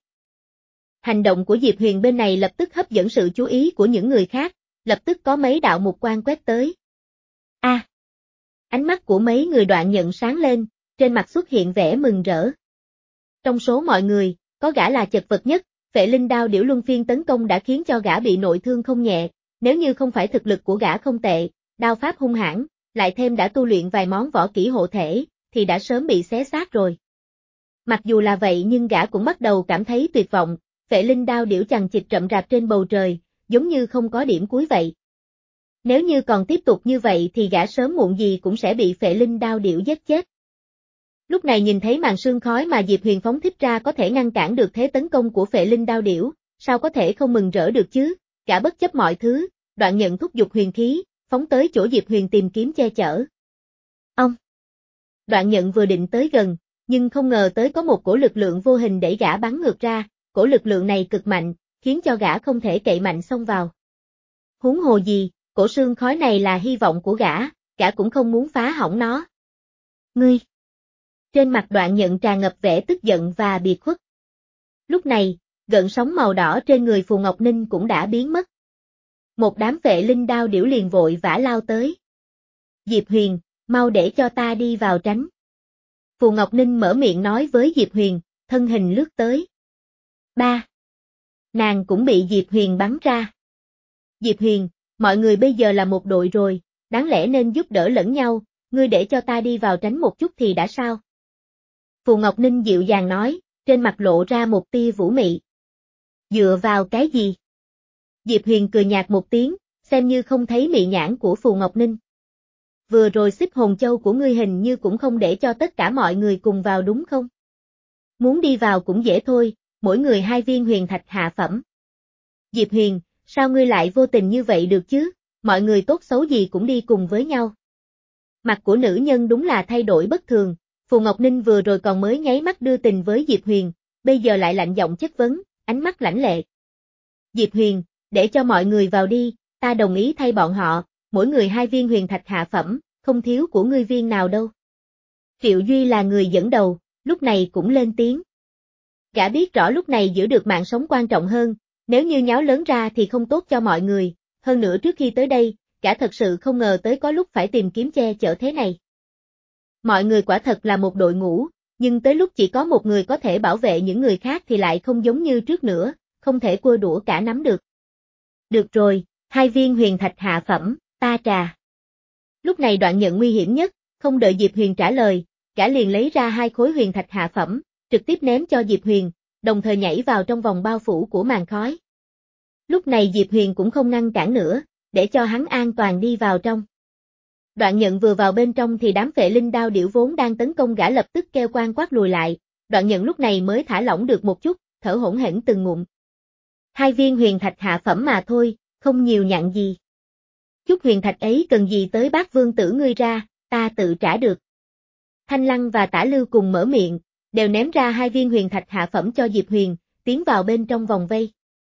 Hành động của Diệp Huyền bên này lập tức hấp dẫn sự chú ý của những người khác, lập tức có mấy đạo mục quang quét tới. A. À, ánh mắt của mấy người Đoạn Nhận sáng lên, trên mặt xuất hiện vẻ mừng rỡ. Trong số mọi người, có gã là chật vật nhất, phệ linh đao điểu luân phiên tấn công đã khiến cho gã bị nội thương không nhẹ, nếu như không phải thực lực của gã không tệ, đao pháp hung hãn, lại thêm đã tu luyện vài món võ kỹ hộ thể, thì đã sớm bị xé xác rồi. Mặc dù là vậy nhưng gã cũng bắt đầu cảm thấy tuyệt vọng, phệ linh đao điểu chằng chịt rậm rạp trên bầu trời, giống như không có điểm cuối vậy. Nếu như còn tiếp tục như vậy thì gã sớm muộn gì cũng sẽ bị phệ linh đao điểu giết chết. Lúc này nhìn thấy màn sương khói mà Diệp Huyền phóng thích ra có thể ngăn cản được thế tấn công của phệ linh đao điểu, sao có thể không mừng rỡ được chứ, gã bất chấp mọi thứ, Đoạn Nhận thúc giục huyền khí, phóng tới chỗ Diệp Huyền tìm kiếm che chở. Ông! Đoạn Nhận vừa định tới gần, nhưng không ngờ tới có một cổ lực lượng vô hình đẩy gã bắn ngược ra, cổ lực lượng này cực mạnh, khiến cho gã không thể cậy mạnh xông vào. Huống hồ gì, cổ sương khói này là hy vọng của gã, gã cũng không muốn phá hỏng nó. Ngươi! Trên mặt Đoạn Nhận tràn ngập vẻ tức giận và biệt khuất. Lúc này, gợn sóng màu đỏ trên người Phù Ngọc Ninh cũng đã biến mất. Một đám phệ linh đao điểu liền vội vã lao tới. Diệp Huyền, mau để cho ta đi vào tránh. Phù Ngọc Ninh mở miệng nói với Diệp Huyền, thân hình lướt tới. Ba. Nàng cũng bị Diệp Huyền bắn ra. Diệp Huyền, mọi người bây giờ là một đội rồi, đáng lẽ nên giúp đỡ lẫn nhau, ngươi để cho ta đi vào tránh một chút thì đã sao? Phù Ngọc Ninh dịu dàng nói, trên mặt lộ ra một tia vũ mị. Dựa vào cái gì? Diệp Huyền cười nhạt một tiếng, xem như không thấy mị nhãn của Phù Ngọc Ninh. Vừa rồi xích hồn châu của ngươi hình như cũng không để cho tất cả mọi người cùng vào đúng không? Muốn đi vào cũng dễ thôi, mỗi người hai viên huyền thạch hạ phẩm. Diệp Huyền, sao ngươi lại vô tình như vậy được chứ, mọi người tốt xấu gì cũng đi cùng với nhau. Mặt của nữ nhân đúng là thay đổi bất thường, Phù Ngọc Ninh vừa rồi còn mới nháy mắt đưa tình với Diệp Huyền, bây giờ lại lạnh giọng chất vấn, ánh mắt lãnh lệ. Diệp Huyền, để cho mọi người vào đi, ta đồng ý thay bọn họ, mỗi người hai viên huyền thạch hạ phẩm, không thiếu của ngươi viên nào đâu. Triệu Duy là người dẫn đầu, lúc này cũng lên tiếng. Gã biết rõ lúc này giữ được mạng sống quan trọng hơn, nếu như nháo lớn ra thì không tốt cho mọi người, hơn nữa trước khi tới đây, gã thật sự không ngờ tới có lúc phải tìm kiếm che chở thế này. Mọi người quả thật là một đội ngũ, nhưng tới lúc chỉ có một người có thể bảo vệ những người khác thì lại không giống như trước nữa, không thể cua đũa cả nắm được. Được rồi, hai viên huyền thạch hạ phẩm, ta trà. Lúc này Đoạn Nhận nguy hiểm nhất, không đợi Diệp Huyền trả lời, gã liền lấy ra hai khối huyền thạch hạ phẩm, trực tiếp ném cho Diệp Huyền, đồng thời nhảy vào trong vòng bao phủ của màn khói. Lúc này Diệp Huyền cũng không ngăn cản nữa, để cho hắn an toàn đi vào trong. Đoạn Nhận vừa vào bên trong thì đám phệ linh đao điểu vốn đang tấn công gã lập tức kêu quan quát lùi lại, Đoạn Nhận lúc này mới thả lỏng được một chút, thở hổn hển từng ngụm. Hai viên huyền thạch hạ phẩm mà thôi, không nhiều nhặn gì. Chút huyền thạch ấy cần gì tới bác vương tử ngươi ra, ta tự trả được. Thanh Lăng và Tả Lưu cùng mở miệng, đều ném ra hai viên huyền thạch hạ phẩm cho Diệp Huyền, tiến vào bên trong vòng vây.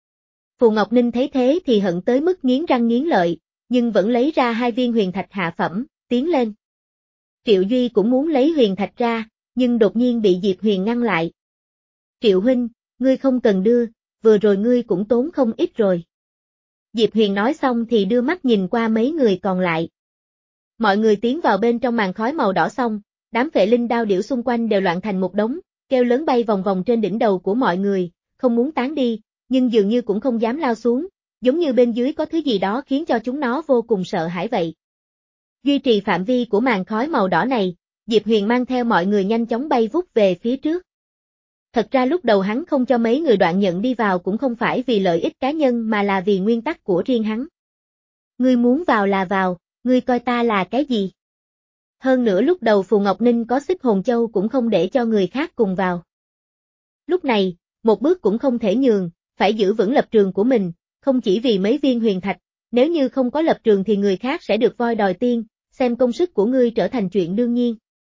Phù Ngọc Ninh thấy thế thì hận tới mức nghiến răng nghiến lợi, nhưng vẫn lấy ra hai viên huyền thạch hạ phẩm, tiến lên. Triệu Duy cũng muốn lấy huyền thạch ra, nhưng đột nhiên bị Diệp Huyền ngăn lại. Triệu huynh, ngươi không cần đưa, vừa rồi ngươi cũng tốn không ít rồi. Diệp Huyền nói xong thì đưa mắt nhìn qua mấy người còn lại. Mọi người tiến vào bên trong màn khói màu đỏ xong, đám phệ linh đao điểu xung quanh đều loạn thành một đống, kêu lớn bay vòng vòng trên đỉnh đầu của mọi người, không muốn tán đi, nhưng dường như cũng không dám lao xuống, giống như bên dưới có thứ gì đó khiến cho chúng nó vô cùng sợ hãi vậy. Duy trì phạm vi của màn khói màu đỏ này, Diệp Huyền mang theo mọi người nhanh chóng bay vút về phía trước. Thật ra lúc đầu hắn không cho mấy người Đoạn Nhận đi vào cũng không phải vì lợi ích cá nhân mà là vì nguyên tắc của riêng hắn. Ngươi muốn vào là vào, ngươi coi ta là cái gì? Hơn nữa lúc đầu Phù Ngọc Ninh có xích hồn châu cũng không để cho người khác cùng vào. Lúc này, một bước cũng không thể nhường, phải giữ vững lập trường của mình, không chỉ vì mấy viên huyền thạch, nếu như không có lập trường thì người khác sẽ được voi đòi tiên, xem công sức của ngươi trở thành chuyện đương nhiên.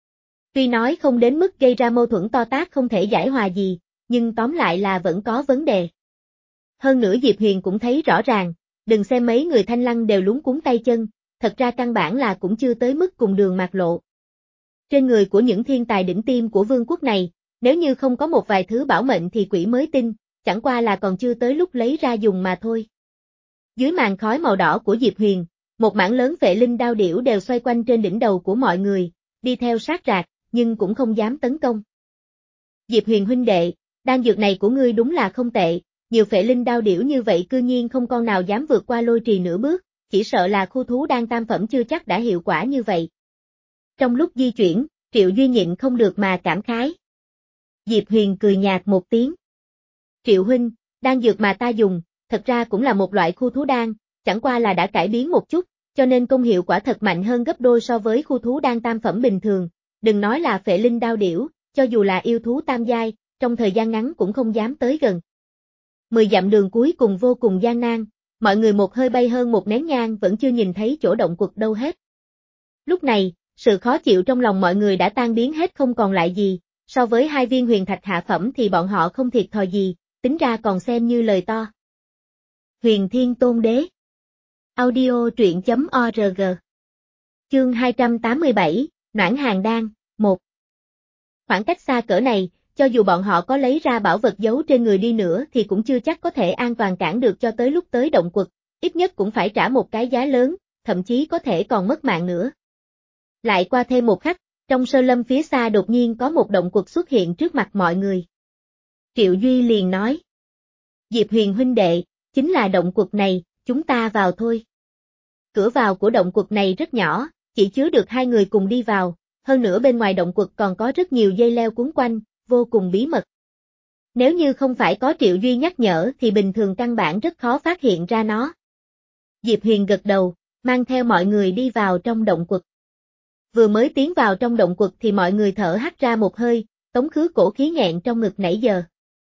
Tuy nói không đến mức gây ra mâu thuẫn to tát không thể giải hòa gì, nhưng tóm lại là vẫn có vấn đề. Hơn nữa Diệp Huyền cũng thấy rõ ràng, đừng xem mấy người Thanh Lăng đều lúng cuống tay chân, thật ra căn bản là cũng chưa tới mức cùng đường mạt lộ. Trên người của những thiên tài đỉnh tiêm của vương quốc này, nếu như không có một vài thứ bảo mệnh thì quỷ mới tin, chẳng qua là còn chưa tới lúc lấy ra dùng mà thôi. Dưới màn khói màu đỏ của Diệp Huyền, một mảng lớn phệ linh đao điểu đều xoay quanh trên đỉnh đầu của mọi người, đi theo sát rạc, nhưng cũng không dám tấn công. Diệp Huyền huynh đệ, đan dược này của ngươi đúng là không tệ, nhiều phệ linh đao điểu như vậy cư nhiên không con nào dám vượt qua lôi trì nửa bước, chỉ sợ là khu thú đan tam phẩm chưa chắc đã hiệu quả như vậy. Trong lúc di chuyển, Triệu Duy nhịn không được mà cảm khái. Diệp Huyền cười nhạt một tiếng. Triệu huynh, đan dược mà ta dùng, thật ra cũng là một loại khu thú đan, chẳng qua là đã cải biến một chút, cho nên công hiệu quả thật mạnh hơn gấp đôi so với khu thú đan tam phẩm bình thường, đừng nói là phệ linh đao điểu, cho dù là yêu thú tam giai, trong thời gian ngắn cũng không dám tới gần. Mười dặm đường cuối cùng vô cùng gian nan, mọi người một hơi bay hơn một nén nhang vẫn chưa nhìn thấy chỗ động quật đâu hết. Lúc này, sự khó chịu trong lòng mọi người đã tan biến hết không còn lại gì, so với hai viên huyền thạch hạ phẩm thì bọn họ không thiệt thòi gì, tính ra còn xem như lời to. Huyền Thiên Tôn Đế. Audio truyện chấm org. Chương hai trăm tám mươi bảy, Noãn Hàng Đan, một. Khoảng cách xa cỡ này, cho dù bọn họ có lấy ra bảo vật giấu trên người đi nữa thì cũng chưa chắc có thể an toàn cản được cho tới lúc tới động quật, ít nhất cũng phải trả một cái giá lớn, thậm chí có thể còn mất mạng nữa. Lại qua thêm một khắc, trong sơ lâm phía xa đột nhiên có một động quật xuất hiện trước mặt mọi người. Triệu Duy liền nói. Diệp Huyền huynh đệ, chính là động quật này, chúng ta vào thôi. Cửa vào của động quật này rất nhỏ, chỉ chứa được hai người cùng đi vào, hơn nữa bên ngoài động quật còn có rất nhiều dây leo cuốn quanh, vô cùng bí mật. Nếu như không phải có Triệu Duy nhắc nhở thì bình thường căn bản rất khó phát hiện ra nó. Diệp Huyền gật đầu, mang theo mọi người đi vào trong động quật. Vừa mới tiến vào trong động quật thì mọi người thở hắt ra một hơi, tống khứ cổ khí nghẹn trong ngực nãy giờ.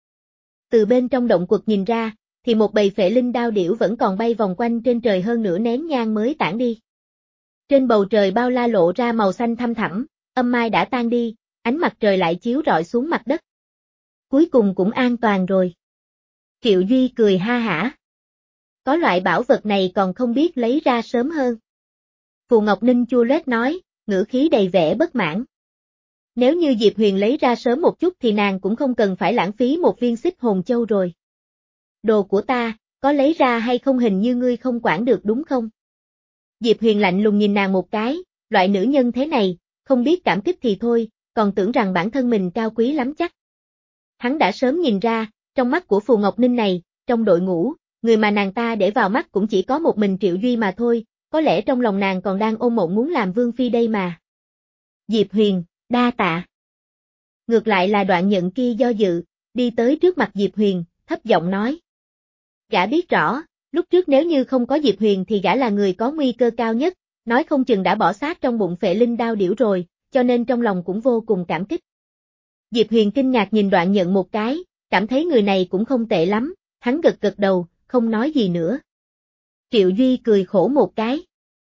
Từ bên trong động quật nhìn ra, thì một bầy phệ linh đao điểu vẫn còn bay vòng quanh trên trời hơn nửa nén nhang mới tản đi. Trên bầu trời bao la lộ ra màu xanh thăm thẳm, âm mai đã tan đi, ánh mặt trời lại chiếu rọi xuống mặt đất. Cuối cùng cũng an toàn rồi. Triệu Duy cười ha hả. Có loại bảo vật này còn không biết lấy ra sớm hơn. Phù Ngọc Ninh chua loét nói, ngữ khí đầy vẻ bất mãn. Nếu như Diệp Huyền lấy ra sớm một chút thì nàng cũng không cần phải lãng phí một viên xích hồn châu rồi. Đồ của ta, có lấy ra hay không hình như ngươi không quản được đúng không? Diệp Huyền lạnh lùng nhìn nàng một cái, loại nữ nhân thế này, không biết cảm kích thì thôi, còn tưởng rằng bản thân mình cao quý lắm chắc. Hắn đã sớm nhìn ra, trong mắt của Phù Ngọc Ninh này, trong đội ngũ, người mà nàng ta để vào mắt cũng chỉ có một mình Triệu Duy mà thôi, có lẽ trong lòng nàng còn đang ôm mộng muốn làm vương phi đây mà. Diệp Huyền, đa tạ. Ngược lại là Đoạn Nhận kia do dự, đi tới trước mặt Diệp Huyền, thấp giọng nói. Gã biết rõ, lúc trước nếu như không có Diệp Huyền thì gã là người có nguy cơ cao nhất, nói không chừng đã bỏ xác trong bụng phệ linh đao điểu rồi, cho nên trong lòng cũng vô cùng cảm kích. Diệp Huyền kinh ngạc nhìn Đoạn Nhận một cái, cảm thấy người này cũng không tệ lắm, hắn gật gật đầu, không nói gì nữa. Triệu Duy cười khổ một cái.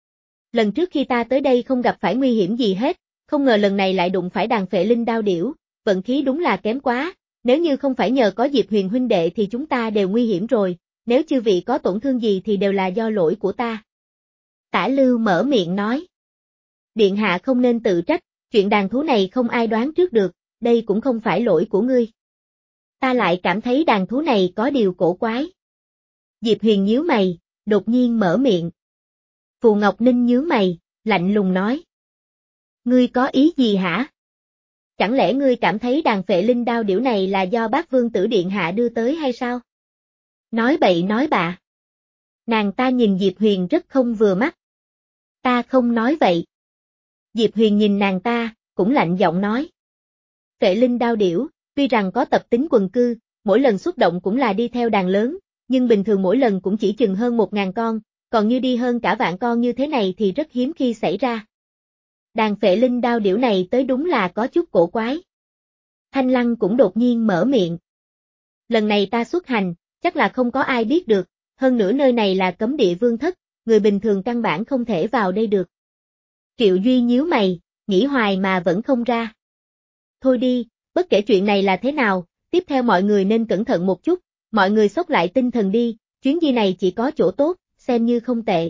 Lần trước khi ta tới đây không gặp phải nguy hiểm gì hết, không ngờ lần này lại đụng phải đàn phệ linh đao điểu, vận khí đúng là kém quá, nếu như không phải nhờ có Diệp Huyền huynh đệ thì chúng ta đều nguy hiểm rồi, nếu chư vị có tổn thương gì thì đều là do lỗi của ta. Tả Lưu mở miệng nói. Điện hạ không nên tự trách, chuyện đàn thú này không ai đoán trước được, đây cũng không phải lỗi của ngươi. Ta lại cảm thấy đàn thú này có điều cổ quái. Diệp Huyền nhíu mày, đột nhiên mở miệng. Phù Ngọc Ninh nhướng mày, lạnh lùng nói. Ngươi có ý gì hả? Chẳng lẽ ngươi cảm thấy đàn phệ linh đao điểu này là do bác vương tử điện hạ đưa tới hay sao? Nói bậy nói bạ. Nàng ta nhìn Diệp Huyền rất không vừa mắt. Ta không nói vậy. Diệp Huyền nhìn nàng ta, cũng lạnh giọng nói. Phệ linh đao điểu, tuy rằng có tập tính quần cư, mỗi lần xuất động cũng là đi theo đàn lớn, nhưng bình thường mỗi lần cũng chỉ chừng hơn một ngàn con, còn như đi hơn cả vạn con như thế này thì rất hiếm khi xảy ra. Đàn phệ linh đao điểu này tới đúng là có chút cổ quái. Thanh Lăng cũng đột nhiên mở miệng. Lần này ta xuất hành, chắc là không có ai biết được, hơn nữa nơi này là cấm địa vương thất, người bình thường căn bản không thể vào đây được. Triệu Duy nhíu mày, nghĩ hoài mà vẫn không ra. Thôi đi, bất kể chuyện này là thế nào, tiếp theo mọi người nên cẩn thận một chút, mọi người xốc lại tinh thần đi, chuyến đi này chỉ có chỗ tốt, xem như không tệ.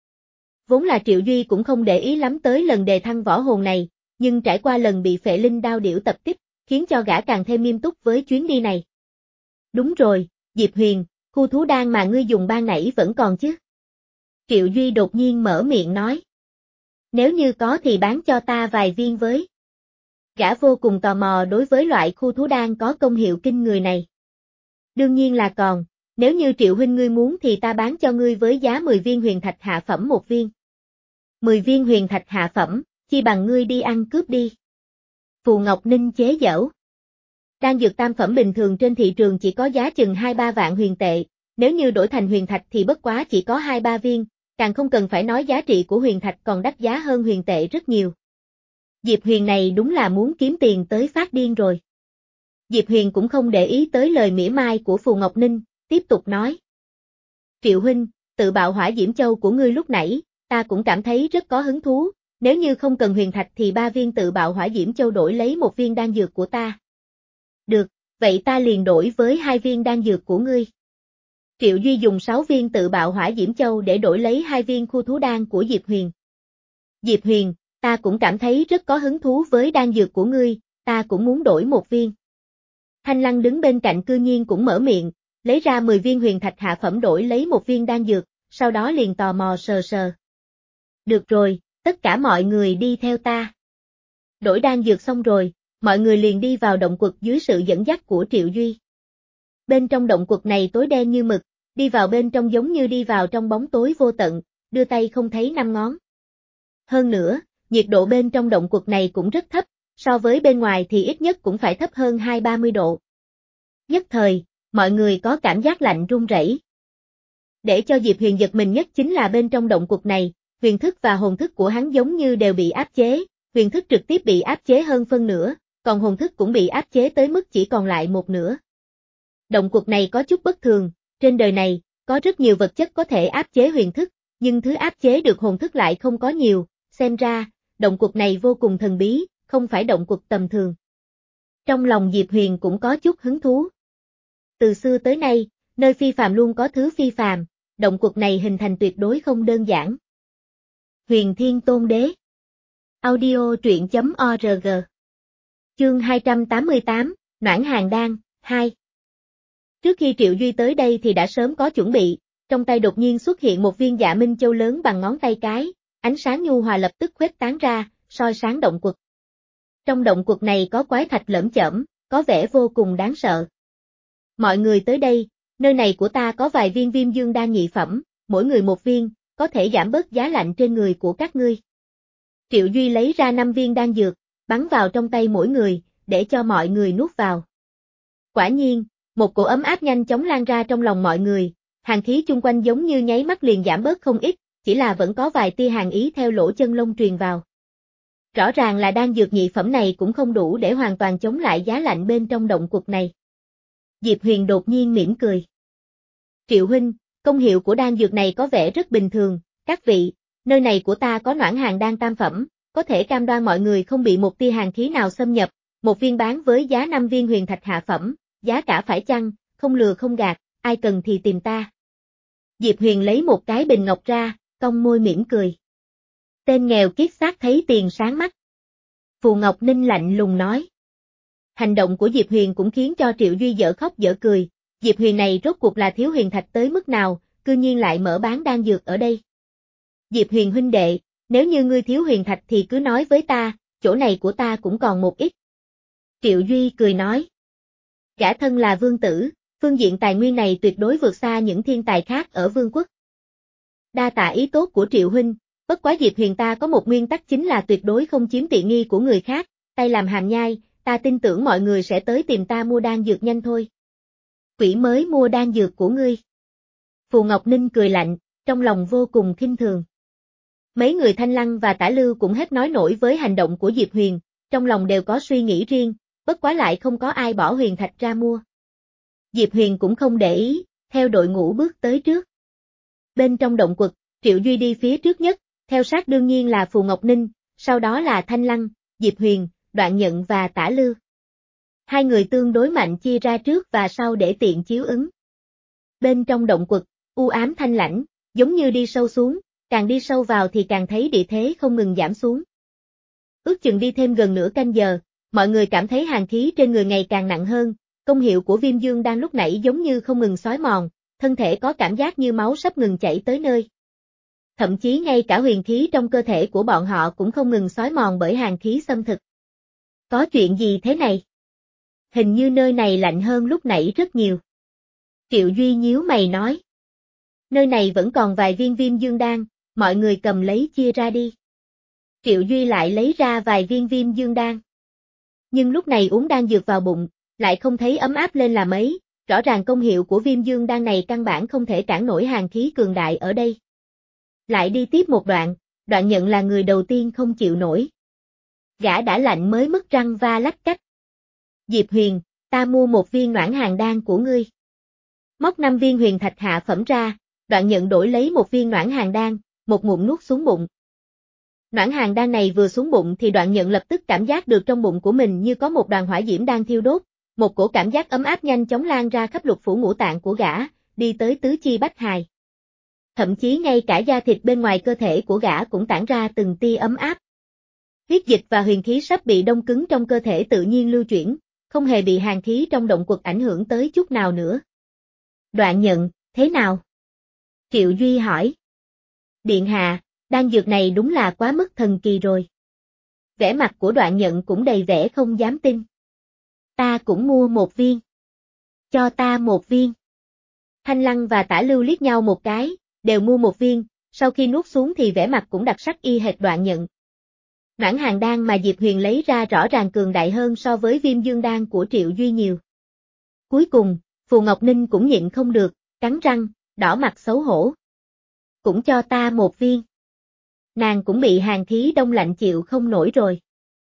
Vốn là Triệu Duy cũng không để ý lắm tới lần đề thăng võ hồn này, nhưng trải qua lần bị phệ linh đao điểu tập kích, khiến cho gã càng thêm nghiêm túc với chuyến đi này. Đúng rồi, Diệp Huyền, khu thú đan mà ngươi dùng ban nãy vẫn còn chứ? Triệu Duy đột nhiên mở miệng nói. Nếu như có thì bán cho ta vài viên với. Gã vô cùng tò mò đối với loại khu thú đan có công hiệu kinh người này. Đương nhiên là còn, nếu như Triệu huynh ngươi muốn thì ta bán cho ngươi với giá mười viên huyền thạch hạ phẩm một viên. mười viên huyền thạch hạ phẩm, chi bằng ngươi đi ăn cướp đi. Phù Ngọc Ninh chế giễu. Đan dược tam phẩm bình thường trên thị trường chỉ có giá chừng hai ba vạn huyền tệ, nếu như đổi thành huyền thạch thì bất quá chỉ có hai ba viên, càng không cần phải nói giá trị của huyền thạch còn đắt giá hơn huyền tệ rất nhiều. Diệp Huyền này đúng là muốn kiếm tiền tới phát điên rồi. Diệp Huyền cũng không để ý tới lời mỉa mai của Phù Ngọc Ninh, tiếp tục nói. Triệu huynh, tự bạo hỏa diễm châu của ngươi lúc nãy, ta cũng cảm thấy rất có hứng thú, nếu như không cần huyền thạch thì ba viên tự bạo hỏa diễm châu đổi lấy một viên đan dược của ta. Được, vậy ta liền đổi với hai viên đan dược của ngươi. Triệu Duy dùng sáu viên tự bạo hỏa diễm châu để đổi lấy hai viên khu thú đan của Diệp Huyền. Diệp Huyền, ta cũng cảm thấy rất có hứng thú với đan dược của ngươi, ta cũng muốn đổi một viên. Thanh Lăng đứng bên cạnh cư nhiên cũng mở miệng, lấy ra mười viên huyền thạch hạ phẩm đổi lấy một viên đan dược, sau đó liền tò mò sờ sờ. Được rồi, tất cả mọi người đi theo ta. Đổi đan dược xong rồi, mọi người liền đi vào động quật dưới sự dẫn dắt của Triệu Duy. Bên trong động quật này tối đen như mực, đi vào bên trong giống như đi vào trong bóng tối vô tận, đưa tay không thấy năm ngón. Hơn nữa, nhiệt độ bên trong động quật này cũng rất thấp, so với bên ngoài thì ít nhất cũng phải thấp hơn hai ba mươi độ. Nhất thời, mọi người có cảm giác lạnh run rẩy. Để cho Diệp Huyền giật mình nhất chính là bên trong động quật này, huyền thức và hồn thức của hắn giống như đều bị áp chế, huyền thức trực tiếp bị áp chế hơn phân nửa, còn hồn thức cũng bị áp chế tới mức chỉ còn lại một nửa. Động quật này có chút bất thường, trên đời này, có rất nhiều vật chất có thể áp chế huyền thức, nhưng thứ áp chế được hồn thức lại không có nhiều, xem ra, động quật này vô cùng thần bí, không phải động quật tầm thường. Trong lòng Diệp Huyền cũng có chút hứng thú. Từ xưa tới nay, nơi phi phàm luôn có thứ phi phàm, động quật này hình thành tuyệt đối không đơn giản. Huyền Thiên Tôn Đế. Audio truyện chấm org. Chương hai trăm tám mươi tám, Noãn Hàng Đan, hai. Trước khi Triệu Duy tới đây thì đã sớm có chuẩn bị, trong tay đột nhiên xuất hiện một viên Dạ Minh Châu lớn bằng ngón tay cái, ánh sáng nhu hòa lập tức khuếch tán ra, soi sáng động quật. Trong động quật này có quái thạch lởm chởm, có vẻ vô cùng đáng sợ. Mọi người tới đây, nơi này của ta có vài viên Viêm Dương đan nhị phẩm, mỗi người một viên, có thể giảm bớt giá lạnh trên người của các ngươi. Triệu Duy lấy ra năm viên đan dược, bắn vào trong tay mỗi người, để cho mọi người nuốt vào. Quả nhiên, một cổ ấm áp nhanh chóng lan ra trong lòng mọi người, hàn khí chung quanh giống như nháy mắt liền giảm bớt không ít, chỉ là vẫn có vài tia hàn ý theo lỗ chân lông truyền vào. Rõ ràng là đan dược nhị phẩm này cũng không đủ để hoàn toàn chống lại giá lạnh bên trong động quật này. Diệp Huyền đột nhiên mỉm cười. Triệu huynh, công hiệu của đan dược này có vẻ rất bình thường, các vị, Nơi này của ta có Noãn Hàn Đan tam phẩm, có thể cam đoan mọi người không bị một tia hàn khí nào xâm nhập, một viên bán với giá năm viên huyền thạch hạ phẩm, giá cả phải chăng, không lừa không gạt, ai cần thì tìm ta. Diệp Huyền lấy một cái bình ngọc ra, cong môi mỉm cười. Tên nghèo kiết xác thấy tiền sáng mắt. Phù Ngọc Ninh lạnh lùng nói. Hành động của Diệp Huyền cũng khiến cho Triệu Duy dở khóc dở cười, Diệp Huyền này rốt cuộc là thiếu huyền thạch tới mức nào, cư nhiên lại mở bán đan dược ở đây. Diệp Huyền huynh đệ, nếu như ngươi thiếu huyền thạch thì cứ nói với ta, chỗ này của ta cũng còn một ít. Triệu Duy cười nói. Gã thân là vương tử, phương diện tài nguyên này tuyệt đối vượt xa những thiên tài khác ở vương quốc. Đa tạ ý tốt của Triệu huynh, bất quá Diệp Huyền ta có một nguyên tắc chính là tuyệt đối không chiếm tiện nghi của người khác, tay làm hàm nhai, ta tin tưởng mọi người sẽ tới tìm ta mua đan dược nhanh thôi. Quỷ mới mua đan dược của ngươi. Phù Ngọc Ninh cười lạnh, trong lòng vô cùng khinh thường. Mấy người Thanh Lăng và Tả Lưu cũng hết nói nổi với hành động của Diệp Huyền, trong lòng đều có suy nghĩ riêng, bất quá lại không có ai bỏ huyền thạch ra mua. Diệp Huyền cũng không để ý, theo đội ngũ bước tới trước. Bên trong động quật, Triệu Duy đi phía trước nhất, theo sát đương nhiên là Phù Ngọc Ninh, sau đó là Thanh Lăng, Diệp Huyền, Đoạn Nhận và Tả Lưu. Hai người tương đối mạnh chia ra trước và sau để tiện chiếu ứng. Bên trong động quật, u ám thanh lãnh, giống như đi sâu xuống, càng đi sâu vào thì càng thấy địa thế không ngừng giảm xuống. Ước chừng đi thêm gần nửa canh giờ, mọi người cảm thấy hàn khí trên người ngày càng nặng hơn, công hiệu của viêm dương đang lúc nãy giống như không ngừng xói mòn, thân thể có cảm giác như máu sắp ngừng chảy tới nơi. Thậm chí ngay cả huyền khí trong cơ thể của bọn họ cũng không ngừng xói mòn bởi hàn khí xâm thực. Có chuyện gì thế này? Hình như nơi này lạnh hơn lúc nãy rất nhiều. Triệu Duy nhíu mày nói. Nơi này vẫn còn vài viên viêm dương đan, mọi người cầm lấy chia ra đi. Triệu Duy lại lấy ra vài viên viêm dương đan. Nhưng lúc này uống đan dược vào bụng, lại không thấy ấm áp lên là mấy, rõ ràng công hiệu của viêm dương đan này căn bản không thể cản nổi hàn khí cường đại ở đây. Lại đi tiếp một đoạn, Đoạn Nhận là người đầu tiên không chịu nổi. Gã đã lạnh mới mất răng va lách cách. Diệp Huyền, ta mua một viên Noãn Hàn Đan của ngươi. Móc năm viên huyền thạch hạ phẩm ra, Đoạn Nhận đổi lấy một viên Noãn Hàn Đan, một ngụm nuốt xuống bụng. Noãn Hàn Đan này vừa xuống bụng thì Đoạn Nhận lập tức cảm giác được trong bụng của mình như có một đoàn hỏa diễm đang thiêu đốt, một cổ cảm giác ấm áp nhanh chóng lan ra khắp lục phủ ngũ tạng của gã, đi tới tứ chi bách hài. Thậm chí ngay cả da thịt bên ngoài cơ thể của gã cũng tản ra từng tia ấm áp. Huyết dịch và huyền khí sắp bị đông cứng trong cơ thể tự nhiên lưu chuyển, không hề bị hàn khí trong động quật ảnh hưởng tới chút nào nữa. Đoạn Nhận, thế nào? Triệu Duy hỏi. Điện hạ, đan dược này đúng là quá mức thần kỳ rồi. Vẻ mặt của Đoạn Nhận cũng đầy vẻ không dám tin. Ta cũng mua một viên. Cho ta một viên. Thanh Lăng và Tả Lưu liếc nhau một cái, đều mua một viên, sau khi nuốt xuống thì vẻ mặt cũng đặc sắc y hệt Đoạn Nhận. Noãn Hàn Đan mà Diệp Huyền lấy ra rõ ràng cường đại hơn so với viêm dương đan của Triệu Duy nhiều. Cuối cùng, Phù Ngọc Ninh cũng nhịn không được, cắn răng, đỏ mặt xấu hổ. Cũng cho ta một viên. Nàng cũng bị hàn khí đông lạnh chịu không nổi rồi.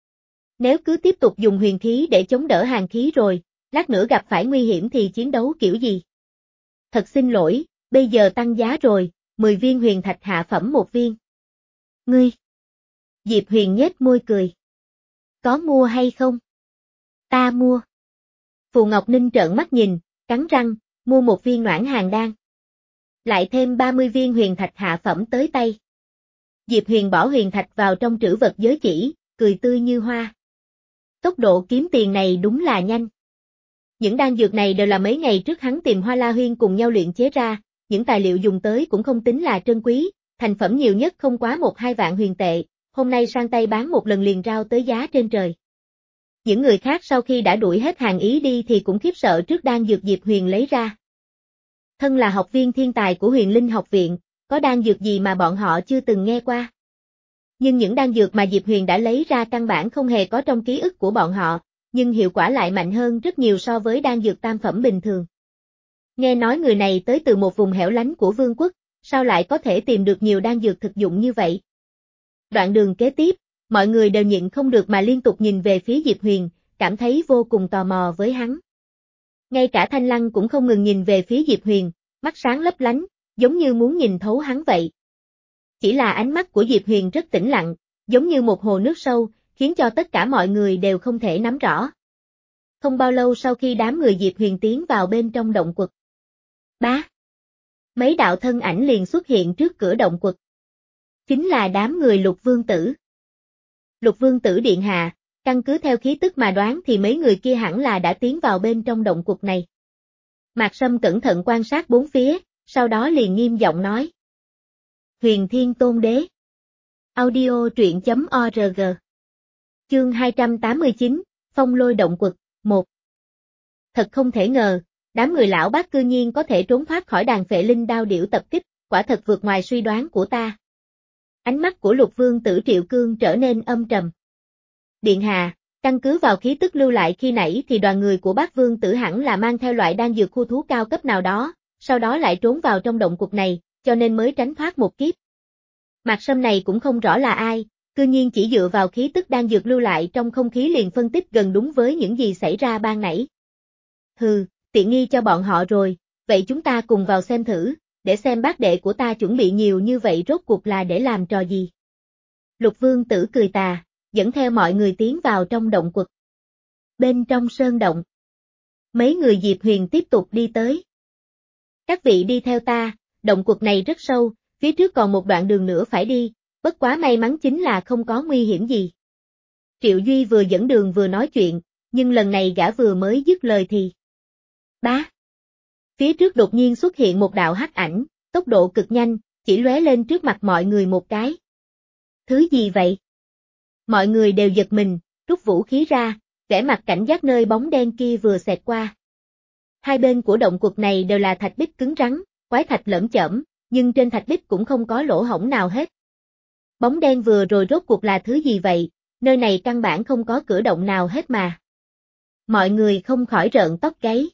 Nếu cứ tiếp tục dùng huyền khí để chống đỡ hàn khí rồi, lát nữa gặp phải nguy hiểm thì chiến đấu kiểu gì? Thật xin lỗi, bây giờ tăng giá rồi, mười viên huyền thạch hạ phẩm một viên. Ngươi! Diệp Huyền nhếch môi cười. Có mua hay không? Ta mua. Phù Ngọc Ninh trợn mắt nhìn, cắn răng, mua một viên Noãn Hàn Đan. Lại thêm ba mươi viên huyền thạch hạ phẩm tới tay. Diệp Huyền bỏ huyền thạch vào trong trữ vật giới chỉ, cười tươi như hoa. Tốc độ kiếm tiền này đúng là nhanh. Những đan dược này đều là mấy ngày trước hắn tìm Hoa La Huyên cùng nhau luyện chế ra, những tài liệu dùng tới cũng không tính là trân quý, thành phẩm nhiều nhất không quá một hai vạn huyền tệ, hôm nay sang tay bán một lần liền rao tới giá trên trời. Những người khác sau khi đã đuổi hết hàng ý đi thì cũng khiếp sợ trước đan dược Diệp Huyền lấy ra. Thân là học viên thiên tài của Huyền Linh học viện, có đan dược gì mà bọn họ chưa từng nghe qua. Nhưng những đan dược mà Diệp Huyền đã lấy ra căn bản không hề có trong ký ức của bọn họ, nhưng hiệu quả lại mạnh hơn rất nhiều so với đan dược tam phẩm bình thường. Nghe nói người này tới từ một vùng hẻo lánh của vương quốc, sao lại có thể tìm được nhiều đan dược thực dụng như vậy? Đoạn đường kế tiếp, mọi người đều nhịn không được mà liên tục nhìn về phía Diệp Huyền, cảm thấy vô cùng tò mò với hắn. Ngay cả Thanh Lăng cũng không ngừng nhìn về phía Diệp Huyền, mắt sáng lấp lánh, giống như muốn nhìn thấu hắn vậy. Chỉ là ánh mắt của Diệp Huyền rất tĩnh lặng, giống như một hồ nước sâu, khiến cho tất cả mọi người đều không thể nắm rõ. Không bao lâu sau khi đám người Diệp Huyền tiến vào bên trong động quật. Bá! Mấy đạo thân ảnh liền xuất hiện trước cửa động quật. Chính là đám người Lục Vương Tử. Lục Vương Tử điện hạ, căn cứ theo khí tức mà đoán thì mấy người kia hẳn là đã tiến vào bên trong động quật này. Mạc Sâm cẩn thận quan sát bốn phía, sau đó liền nghiêm giọng nói. Huyền Thiên Tôn Đế. Audio truyện chấm org. Chương hai trăm tám mươi chín, Phong Lôi Động Quật, một. Thật không thể ngờ, đám người lão bác cư nhiên có thể trốn thoát khỏi đàn phệ linh đao điểu tập kích, quả thật vượt ngoài suy đoán của ta. Ánh mắt của Lục Vương Tử Triệu Cương trở nên âm trầm. Điện hạ, căn cứ vào khí tức lưu lại khi nãy thì đoàn người của bác Vương Tử hẳn là mang theo loại đan dược khu thú cao cấp nào đó, sau đó lại trốn vào trong động quật này, cho nên mới tránh thoát một kiếp. Mạc Sâm này cũng không rõ là ai, cư nhiên chỉ dựa vào khí tức đan dược lưu lại trong không khí liền phân tích gần đúng với những gì xảy ra ban nãy. Hừ, tiện nghi cho bọn họ rồi, vậy chúng ta cùng vào xem thử, để xem bác đệ của ta chuẩn bị nhiều như vậy rốt cuộc là để làm trò gì. Lục Vương Tử cười tà, dẫn theo mọi người tiến vào trong động quật. Bên trong sơn động, mấy người Diệp Huyền tiếp tục đi tới. Các vị đi theo ta, động quật này rất sâu, phía trước còn một đoạn đường nữa phải đi, bất quá may mắn chính là không có nguy hiểm gì. Triệu Duy vừa dẫn đường vừa nói chuyện, nhưng lần này gã vừa mới dứt lời thì. Bá! Phía trước đột nhiên xuất hiện một đạo hắc ảnh, tốc độ cực nhanh, chỉ lóe lên trước mặt mọi người một cái. Thứ gì vậy? Mọi người đều giật mình, rút vũ khí ra, vẻ mặt cảnh giác nơi bóng đen kia vừa xẹt qua. Hai bên của động quật này đều là thạch bích cứng rắn, quái thạch lởm chởm, nhưng trên thạch bích cũng không có lỗ hổng nào hết. Bóng đen vừa rồi rốt cuộc là thứ gì vậy, nơi này căn bản không có cửa động nào hết mà. Mọi người không khỏi rợn tóc gáy.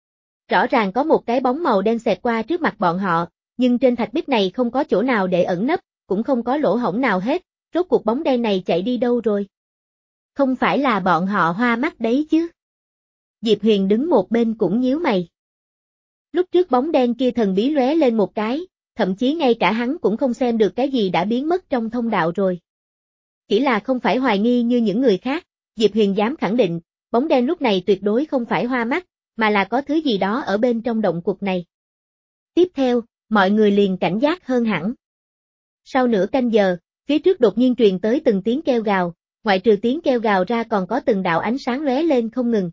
Rõ ràng có một cái bóng màu đen xẹt qua trước mặt bọn họ, nhưng trên thạch bích này không có chỗ nào để ẩn nấp, cũng không có lỗ hổng nào hết, rốt cuộc bóng đen này chạy đi đâu rồi? Không phải là bọn họ hoa mắt đấy chứ? Diệp Huyền đứng một bên cũng nhíu mày. Lúc trước bóng đen kia thần bí lóe lên một cái, thậm chí ngay cả hắn cũng không xem được cái gì đã biến mất trong thông đạo rồi. Chỉ là không phải hoài nghi như những người khác, Diệp Huyền dám khẳng định, bóng đen lúc này tuyệt đối không phải hoa mắt, mà là có thứ gì đó ở bên trong động quật này. Tiếp theo, mọi người liền cảnh giác hơn hẳn. Sau nửa canh giờ, phía trước đột nhiên truyền tới từng tiếng kêu gào, ngoại trừ tiếng kêu gào ra còn có từng đạo ánh sáng lóe lên không ngừng.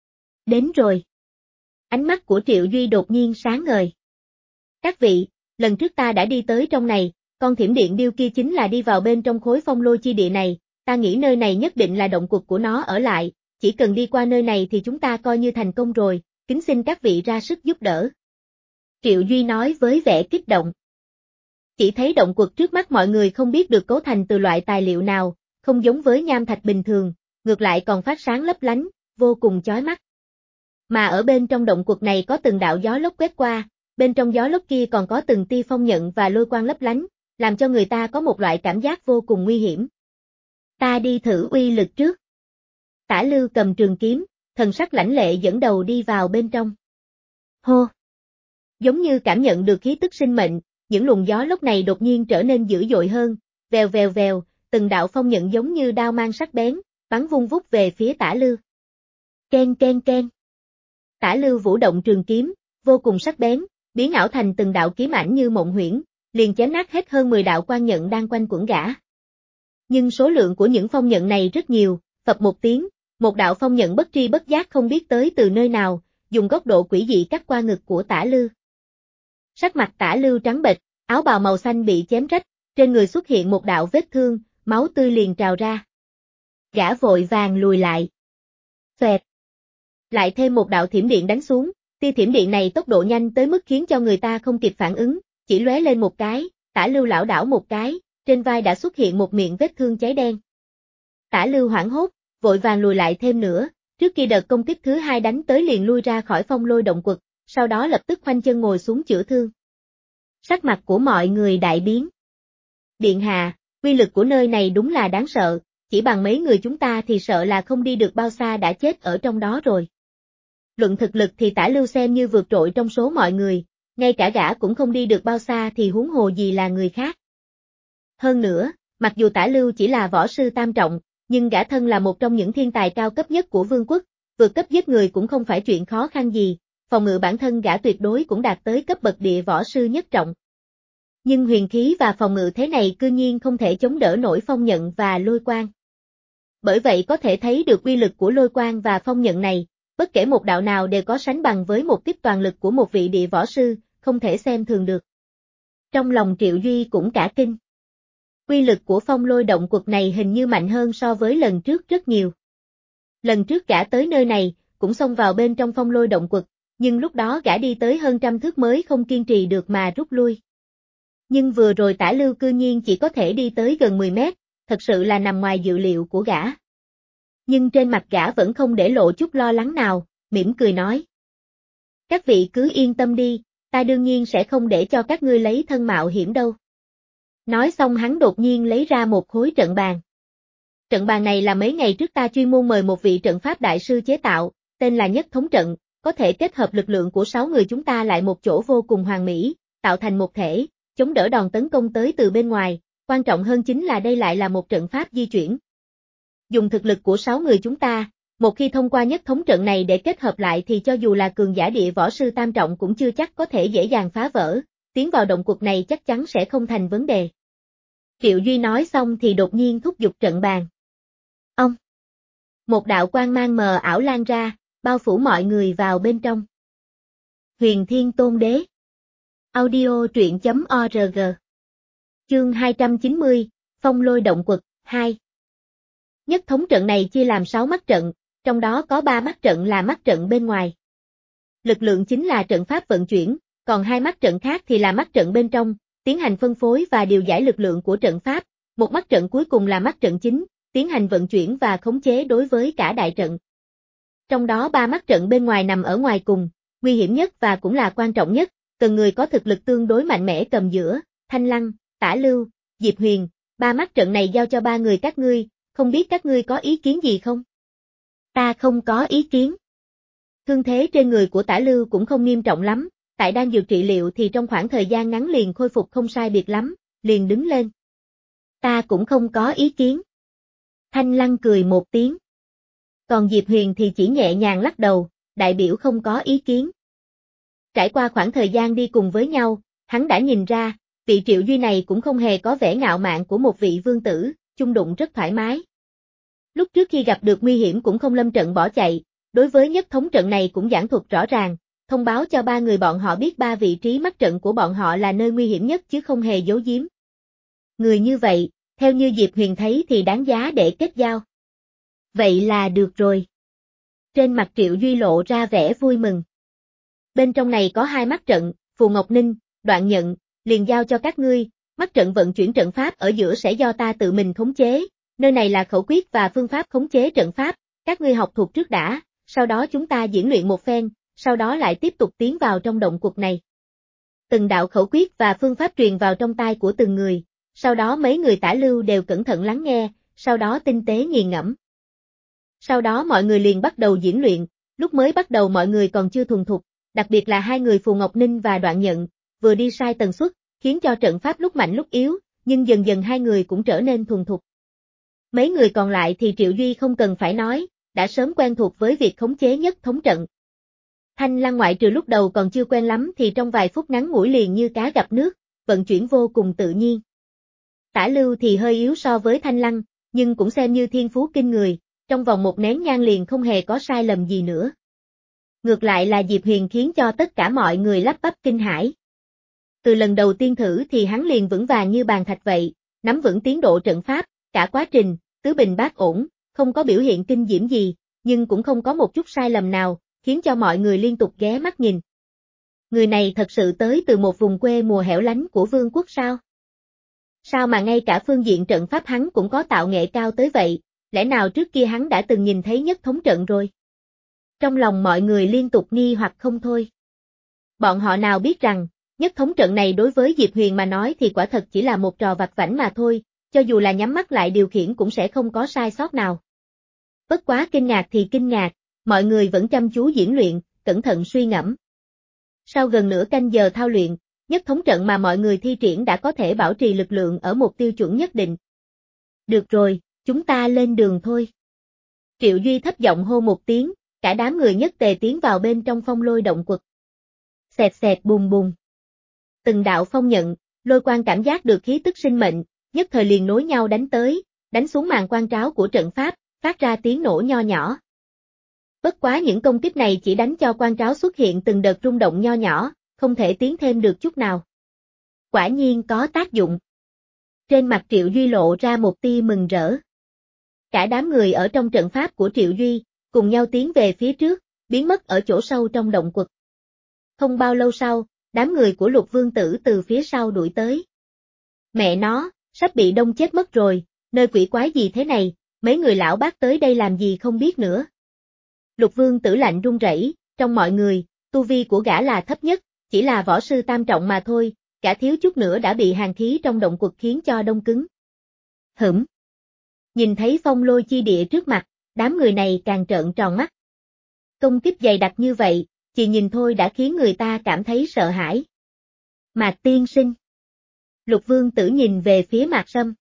Đến rồi. Ánh mắt của Triệu Duy đột nhiên sáng ngời. Các vị, lần trước ta đã đi tới trong này, con thiểm điện điêu kia chính là đi vào bên trong khối phong lôi chi địa này, ta nghĩ nơi này nhất định là động quật của nó ở lại, chỉ cần đi qua nơi này thì chúng ta coi như thành công rồi, kính xin các vị ra sức giúp đỡ. Triệu Duy nói với vẻ kích động. Chỉ thấy động quật trước mắt mọi người không biết được cấu thành từ loại tài liệu nào, không giống với nham thạch bình thường, ngược lại còn phát sáng lấp lánh, vô cùng chói mắt. Mà ở bên trong động quật này có từng đạo gió lốc quét qua, bên trong gió lốc kia còn có từng tia phong nhận và lôi quang lấp lánh, làm cho người ta có một loại cảm giác vô cùng nguy hiểm. Ta đi thử uy lực trước. Tả Lưu cầm trường kiếm, thần sắc lãnh lệ dẫn đầu đi vào bên trong. Hô! Giống như cảm nhận được khí tức sinh mệnh, những luồng gió lốc này đột nhiên trở nên dữ dội hơn, vèo vèo vèo, từng đạo phong nhận giống như đao mang sắc bén, bắn vung vút về phía Tả Lưu. Ken ken ken. Tả Lưu vũ động trường kiếm, vô cùng sắc bén, biến ảo thành từng đạo kiếm ảnh như mộng huyễn, liền chém nát hết hơn mười đạo quan nhận đang quanh quẩn gã. Nhưng số lượng của những phong nhận này rất nhiều, phập một tiếng, một đạo phong nhận bất tri bất giác không biết tới từ nơi nào, dùng góc độ quỷ dị cắt qua ngực của Tả Lưu. Sắc mặt Tả Lưu trắng bệch, áo bào màu xanh bị chém rách, trên người xuất hiện một đạo vết thương, máu tươi liền trào ra. Gã vội vàng lùi lại. Xoẹt. Lại thêm một đạo thiểm điện đánh xuống, tia thiểm điện này tốc độ nhanh tới mức khiến cho người ta không kịp phản ứng, chỉ lóe lên một cái, Tả Lưu lảo đảo một cái, trên vai đã xuất hiện một miệng vết thương cháy đen. Tả Lưu hoảng hốt, vội vàng lùi lại thêm nữa, trước khi đợt công kích thứ hai đánh tới liền lui ra khỏi phong lôi động quật, sau đó lập tức khoanh chân ngồi xuống chữa thương. Sắc mặt của mọi người đại biến. Điện hạ, uy lực của nơi này đúng là đáng sợ, chỉ bằng mấy người chúng ta thì sợ là không đi được bao xa đã chết ở trong đó rồi. Luận thực lực thì Tả Lưu xem như vượt trội trong số mọi người, ngay cả gã cũng không đi được bao xa thì huống hồ gì là người khác. Hơn nữa, mặc dù Tả Lưu chỉ là võ sư tam trọng, nhưng gã thân là một trong những thiên tài cao cấp nhất của vương quốc, vượt cấp giết người cũng không phải chuyện khó khăn gì, phòng ngự bản thân gã tuyệt đối cũng đạt tới cấp bậc địa võ sư nhất trọng. Nhưng huyền khí và phòng ngự thế này cư nhiên không thể chống đỡ nổi phong nhận và lôi quang. Bởi vậy có thể thấy được uy lực của lôi quang và phong nhận này, bất kể một đạo nào đều có sánh bằng với một tiếp toàn lực của một vị địa võ sư, không thể xem thường được. Trong lòng Triệu Duy cũng cả kinh. Uy lực của phong lôi động quật này hình như mạnh hơn so với lần trước rất nhiều. Lần trước gã tới nơi này, cũng xông vào bên trong phong lôi động quật, nhưng lúc đó gã đi tới hơn trăm thước mới không kiên trì được mà rút lui. Nhưng vừa rồi Tả Lưu cư nhiên chỉ có thể đi tới gần mười mét, thật sự là nằm ngoài dự liệu của gã. Nhưng trên mặt gã vẫn không để lộ chút lo lắng nào, mỉm cười nói. Các vị cứ yên tâm đi, ta đương nhiên sẽ không để cho các ngươi lấy thân mạo hiểm đâu. Nói xong hắn đột nhiên lấy ra một khối trận bàn. Trận bàn này là mấy ngày trước ta chuyên môn mời một vị trận pháp đại sư chế tạo, tên là Nhất Thống Trận, có thể kết hợp lực lượng của sáu người chúng ta lại một chỗ vô cùng hoàn mỹ, tạo thành một thể, chống đỡ đòn tấn công tới từ bên ngoài, quan trọng hơn chính là đây lại là một trận pháp di chuyển. Dùng thực lực của sáu người chúng ta, một khi thông qua Nhất Thống Trận này để kết hợp lại thì cho dù là cường giả địa võ sư tam trọng cũng chưa chắc có thể dễ dàng phá vỡ, tiến vào động quật này chắc chắn sẽ không thành vấn đề. Triệu Duy nói xong thì đột nhiên thúc giục trận bàn. Ông! Một đạo quang mang mờ ảo lan ra, bao phủ mọi người vào bên trong. Huyền Thiên Tôn Đế. Audio truyện chấm org. Chương hai trăm chín mươi, Phong Lôi Động Quật, hai. Nhất thống trận này chia làm sáu mắt trận, trong đó có ba mắt trận là mắt trận bên ngoài. Lực lượng chính là trận pháp vận chuyển, còn hai mắt trận khác thì là mắt trận bên trong, tiến hành phân phối và điều giải lực lượng của trận pháp, một mắt trận cuối cùng là mắt trận chính, tiến hành vận chuyển và khống chế đối với cả đại trận. Trong đó ba mắt trận bên ngoài nằm ở ngoài cùng, nguy hiểm nhất và cũng là quan trọng nhất, cần người có thực lực tương đối mạnh mẽ cầm giữa, Thanh Lăng, Tả Lưu, Diệp Huyền, ba mắt trận này giao cho ba người các ngươi, không biết các ngươi có ý kiến gì không? Ta không có ý kiến. Thương thế trên người của Tả Lưu cũng không nghiêm trọng lắm, tại đang dược trị liệu thì trong khoảng thời gian ngắn liền khôi phục không sai biệt lắm, liền đứng lên. Ta cũng không có ý kiến. Thanh Lăng cười một tiếng. Còn Diệp Huyền thì chỉ nhẹ nhàng lắc đầu, đại biểu không có ý kiến. Trải qua khoảng thời gian đi cùng với nhau, hắn đã nhìn ra, vị Triệu Duy này cũng không hề có vẻ ngạo mạn của một vị vương tử, chung đụng rất thoải mái. Lúc trước khi gặp được nguy hiểm cũng không lâm trận bỏ chạy, đối với nhất thống trận này cũng giảng thuật rõ ràng, thông báo cho ba người bọn họ biết ba vị trí mắt trận của bọn họ là nơi nguy hiểm nhất chứ không hề giấu giếm. Người như vậy, theo như Diệp Huyền thấy thì đáng giá để kết giao. Vậy là được rồi. Trên mặt Triệu Duy lộ ra vẻ vui mừng. Bên trong này có hai mắt trận, Phù Ngọc Ninh, Đoạn Nhận, liền giao cho các ngươi, mắt trận vận chuyển trận pháp ở giữa sẽ do ta tự mình khống chế, nơi này là khẩu quyết và phương pháp khống chế trận pháp, các ngươi học thuộc trước đã, sau đó chúng ta diễn luyện một phen, sau đó lại tiếp tục tiến vào trong động quật này. Từng đạo khẩu quyết và phương pháp truyền vào trong tai của từng người, sau đó mấy người Tả Lưu đều cẩn thận lắng nghe, sau đó tinh tế nghiền ngẫm. Sau đó mọi người liền bắt đầu diễn luyện, lúc mới bắt đầu mọi người còn chưa thuần thục, đặc biệt là hai người Phù Ngọc Ninh và Đoạn Nhận, vừa đi sai tần suất, khiến cho trận pháp lúc mạnh lúc yếu, nhưng dần dần hai người cũng trở nên thuần thục. Mấy người còn lại thì Triệu Duy không cần phải nói, đã sớm quen thuộc với việc khống chế nhất thống trận. Thanh Lăng ngoại trừ lúc đầu còn chưa quen lắm thì trong vài phút ngắn ngủi liền như cá gặp nước, vận chuyển vô cùng tự nhiên. Tả Lưu thì hơi yếu so với Thanh Lăng, nhưng cũng xem như thiên phú kinh người, trong vòng một nén nhang liền không hề có sai lầm gì nữa. Ngược lại là Diệp Huyền khiến cho tất cả mọi người lắp bắp kinh hãi. Từ lần đầu tiên thử thì hắn liền vững vàng như bàn thạch vậy, nắm vững tiến độ trận pháp, cả quá trình, tứ bình bát ổn, không có biểu hiện kinh diễm gì, nhưng cũng không có một chút sai lầm nào, khiến cho mọi người liên tục ghé mắt nhìn. Người này thật sự tới từ một vùng quê mùa hẻo lánh của vương quốc sao? Sao mà ngay cả phương diện trận pháp hắn cũng có tạo nghệ cao tới vậy, lẽ nào trước kia hắn đã từng nhìn thấy nhất thống trận rồi? Trong lòng mọi người liên tục nghi hoặc không thôi. Bọn họ nào biết rằng, nhất thống trận này đối với Diệp Huyền mà nói thì quả thật chỉ là một trò vặt vãnh mà thôi, cho dù là nhắm mắt lại điều khiển cũng sẽ không có sai sót nào. Bất quá kinh ngạc thì kinh ngạc, mọi người vẫn chăm chú diễn luyện, cẩn thận suy ngẫm. Sau gần nửa canh giờ thao luyện, nhất thống trận mà mọi người thi triển đã có thể bảo trì lực lượng ở một tiêu chuẩn nhất định. Được rồi, chúng ta lên đường thôi. Triệu Duy thấp giọng hô một tiếng, cả đám người nhất tề tiến vào bên trong phong lôi động quật. Xẹt xẹt bùm bùm. Từng đạo phong nhận, lôi quang cảm giác được khí tức sinh mệnh, nhất thời liền nối nhau đánh tới, đánh xuống màn quang tráo của trận pháp, phát ra tiếng nổ nho nhỏ. Bất quá những công kích này chỉ đánh cho quang tráo xuất hiện từng đợt rung động nho nhỏ, không thể tiến thêm được chút nào. Quả nhiên có tác dụng. Trên mặt Triệu Duy lộ ra một tia mừng rỡ. Cả đám người ở trong trận pháp của Triệu Duy, cùng nhau tiến về phía trước, biến mất ở chỗ sâu trong động quật. Không bao lâu sau, đám người của Lục Vương Tử từ phía sau đuổi tới. Mẹ nó, sắp bị đông chết mất rồi, nơi quỷ quái gì thế này, mấy người lão bác tới đây làm gì không biết nữa. Lục Vương Tử lạnh run rẩy, trong mọi người, tu vi của gã là thấp nhất, chỉ là võ sư tam trọng mà thôi, gã thiếu chút nữa đã bị hàn khí trong động quật khiến cho đông cứng. Hửm. Nhìn thấy phong lôi chi địa trước mặt, đám người này càng trợn tròn mắt. Công kích dày đặc như vậy, chỉ nhìn thôi đã khiến người ta cảm thấy sợ hãi. Mạc tiên sinh. Lục Vương Tử nhìn về phía Mạc Sâm.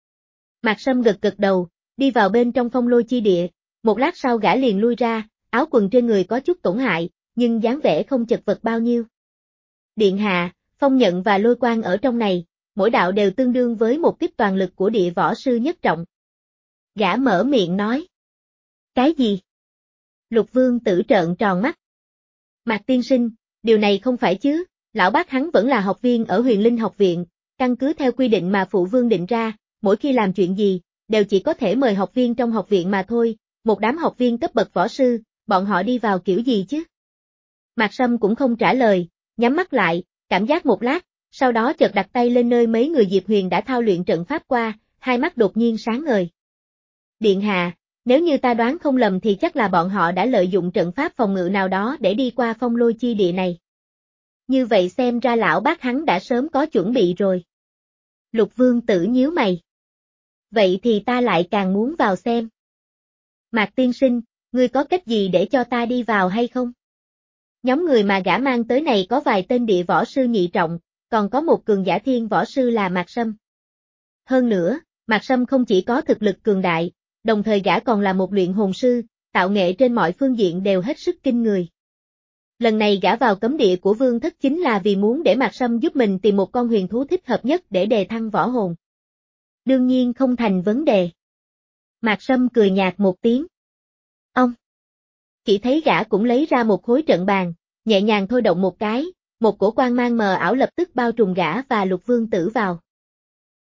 Mạc Sâm gật gật đầu, đi vào bên trong phong lôi chi địa, một lát sau gã liền lui ra, áo quần trên người có chút tổn hại, nhưng dáng vẻ không chật vật bao nhiêu. Điện hạ, phong nhận và lôi quang ở trong này, mỗi đạo đều tương đương với một kích toàn lực của địa võ sư nhất trọng. Gã mở miệng nói. Cái gì? Lục Vương Tử trợn tròn mắt. Mạc tiên sinh, điều này không phải chứ, lão bác hắn vẫn là học viên ở Huyền Linh học viện, căn cứ theo quy định mà phụ vương định ra, mỗi khi làm chuyện gì, đều chỉ có thể mời học viên trong học viện mà thôi, một đám học viên cấp bậc võ sư, bọn họ đi vào kiểu gì chứ? Mạc Sâm cũng không trả lời, nhắm mắt lại, cảm giác một lát, sau đó chợt đặt tay lên nơi mấy người Diệp Huyền đã thao luyện trận pháp qua, hai mắt đột nhiên sáng ngời. Điện hạ, nếu như ta đoán không lầm thì chắc là bọn họ đã lợi dụng trận pháp phòng ngự nào đó để đi qua phong lôi chi địa này. Như vậy xem ra lão bác hắn đã sớm có chuẩn bị rồi. Lục Vương Tử nhíu mày. Vậy thì ta lại càng muốn vào xem. Mạc tiên sinh, ngươi có cách gì để cho ta đi vào hay không? Nhóm người mà gã mang tới này có vài tên địa võ sư nhị trọng, còn có một cường giả thiên võ sư là Mạc Sâm. Hơn nữa, Mạc Sâm không chỉ có thực lực cường đại, đồng thời gã còn là một luyện hồn sư, tạo nghệ trên mọi phương diện đều hết sức kinh người. Lần này gã vào cấm địa của Vương Thất chính là vì muốn để Mạc Sâm giúp mình tìm một con huyền thú thích hợp nhất để đề thăng võ hồn. Đương nhiên không thành vấn đề. Mạc Sâm cười nhạt một tiếng. Ông! Chỉ thấy gã cũng lấy ra một khối trận bàn, nhẹ nhàng thôi động một cái, một cổ quang mang mờ ảo lập tức bao trùm gã và Lục Vương Tử vào.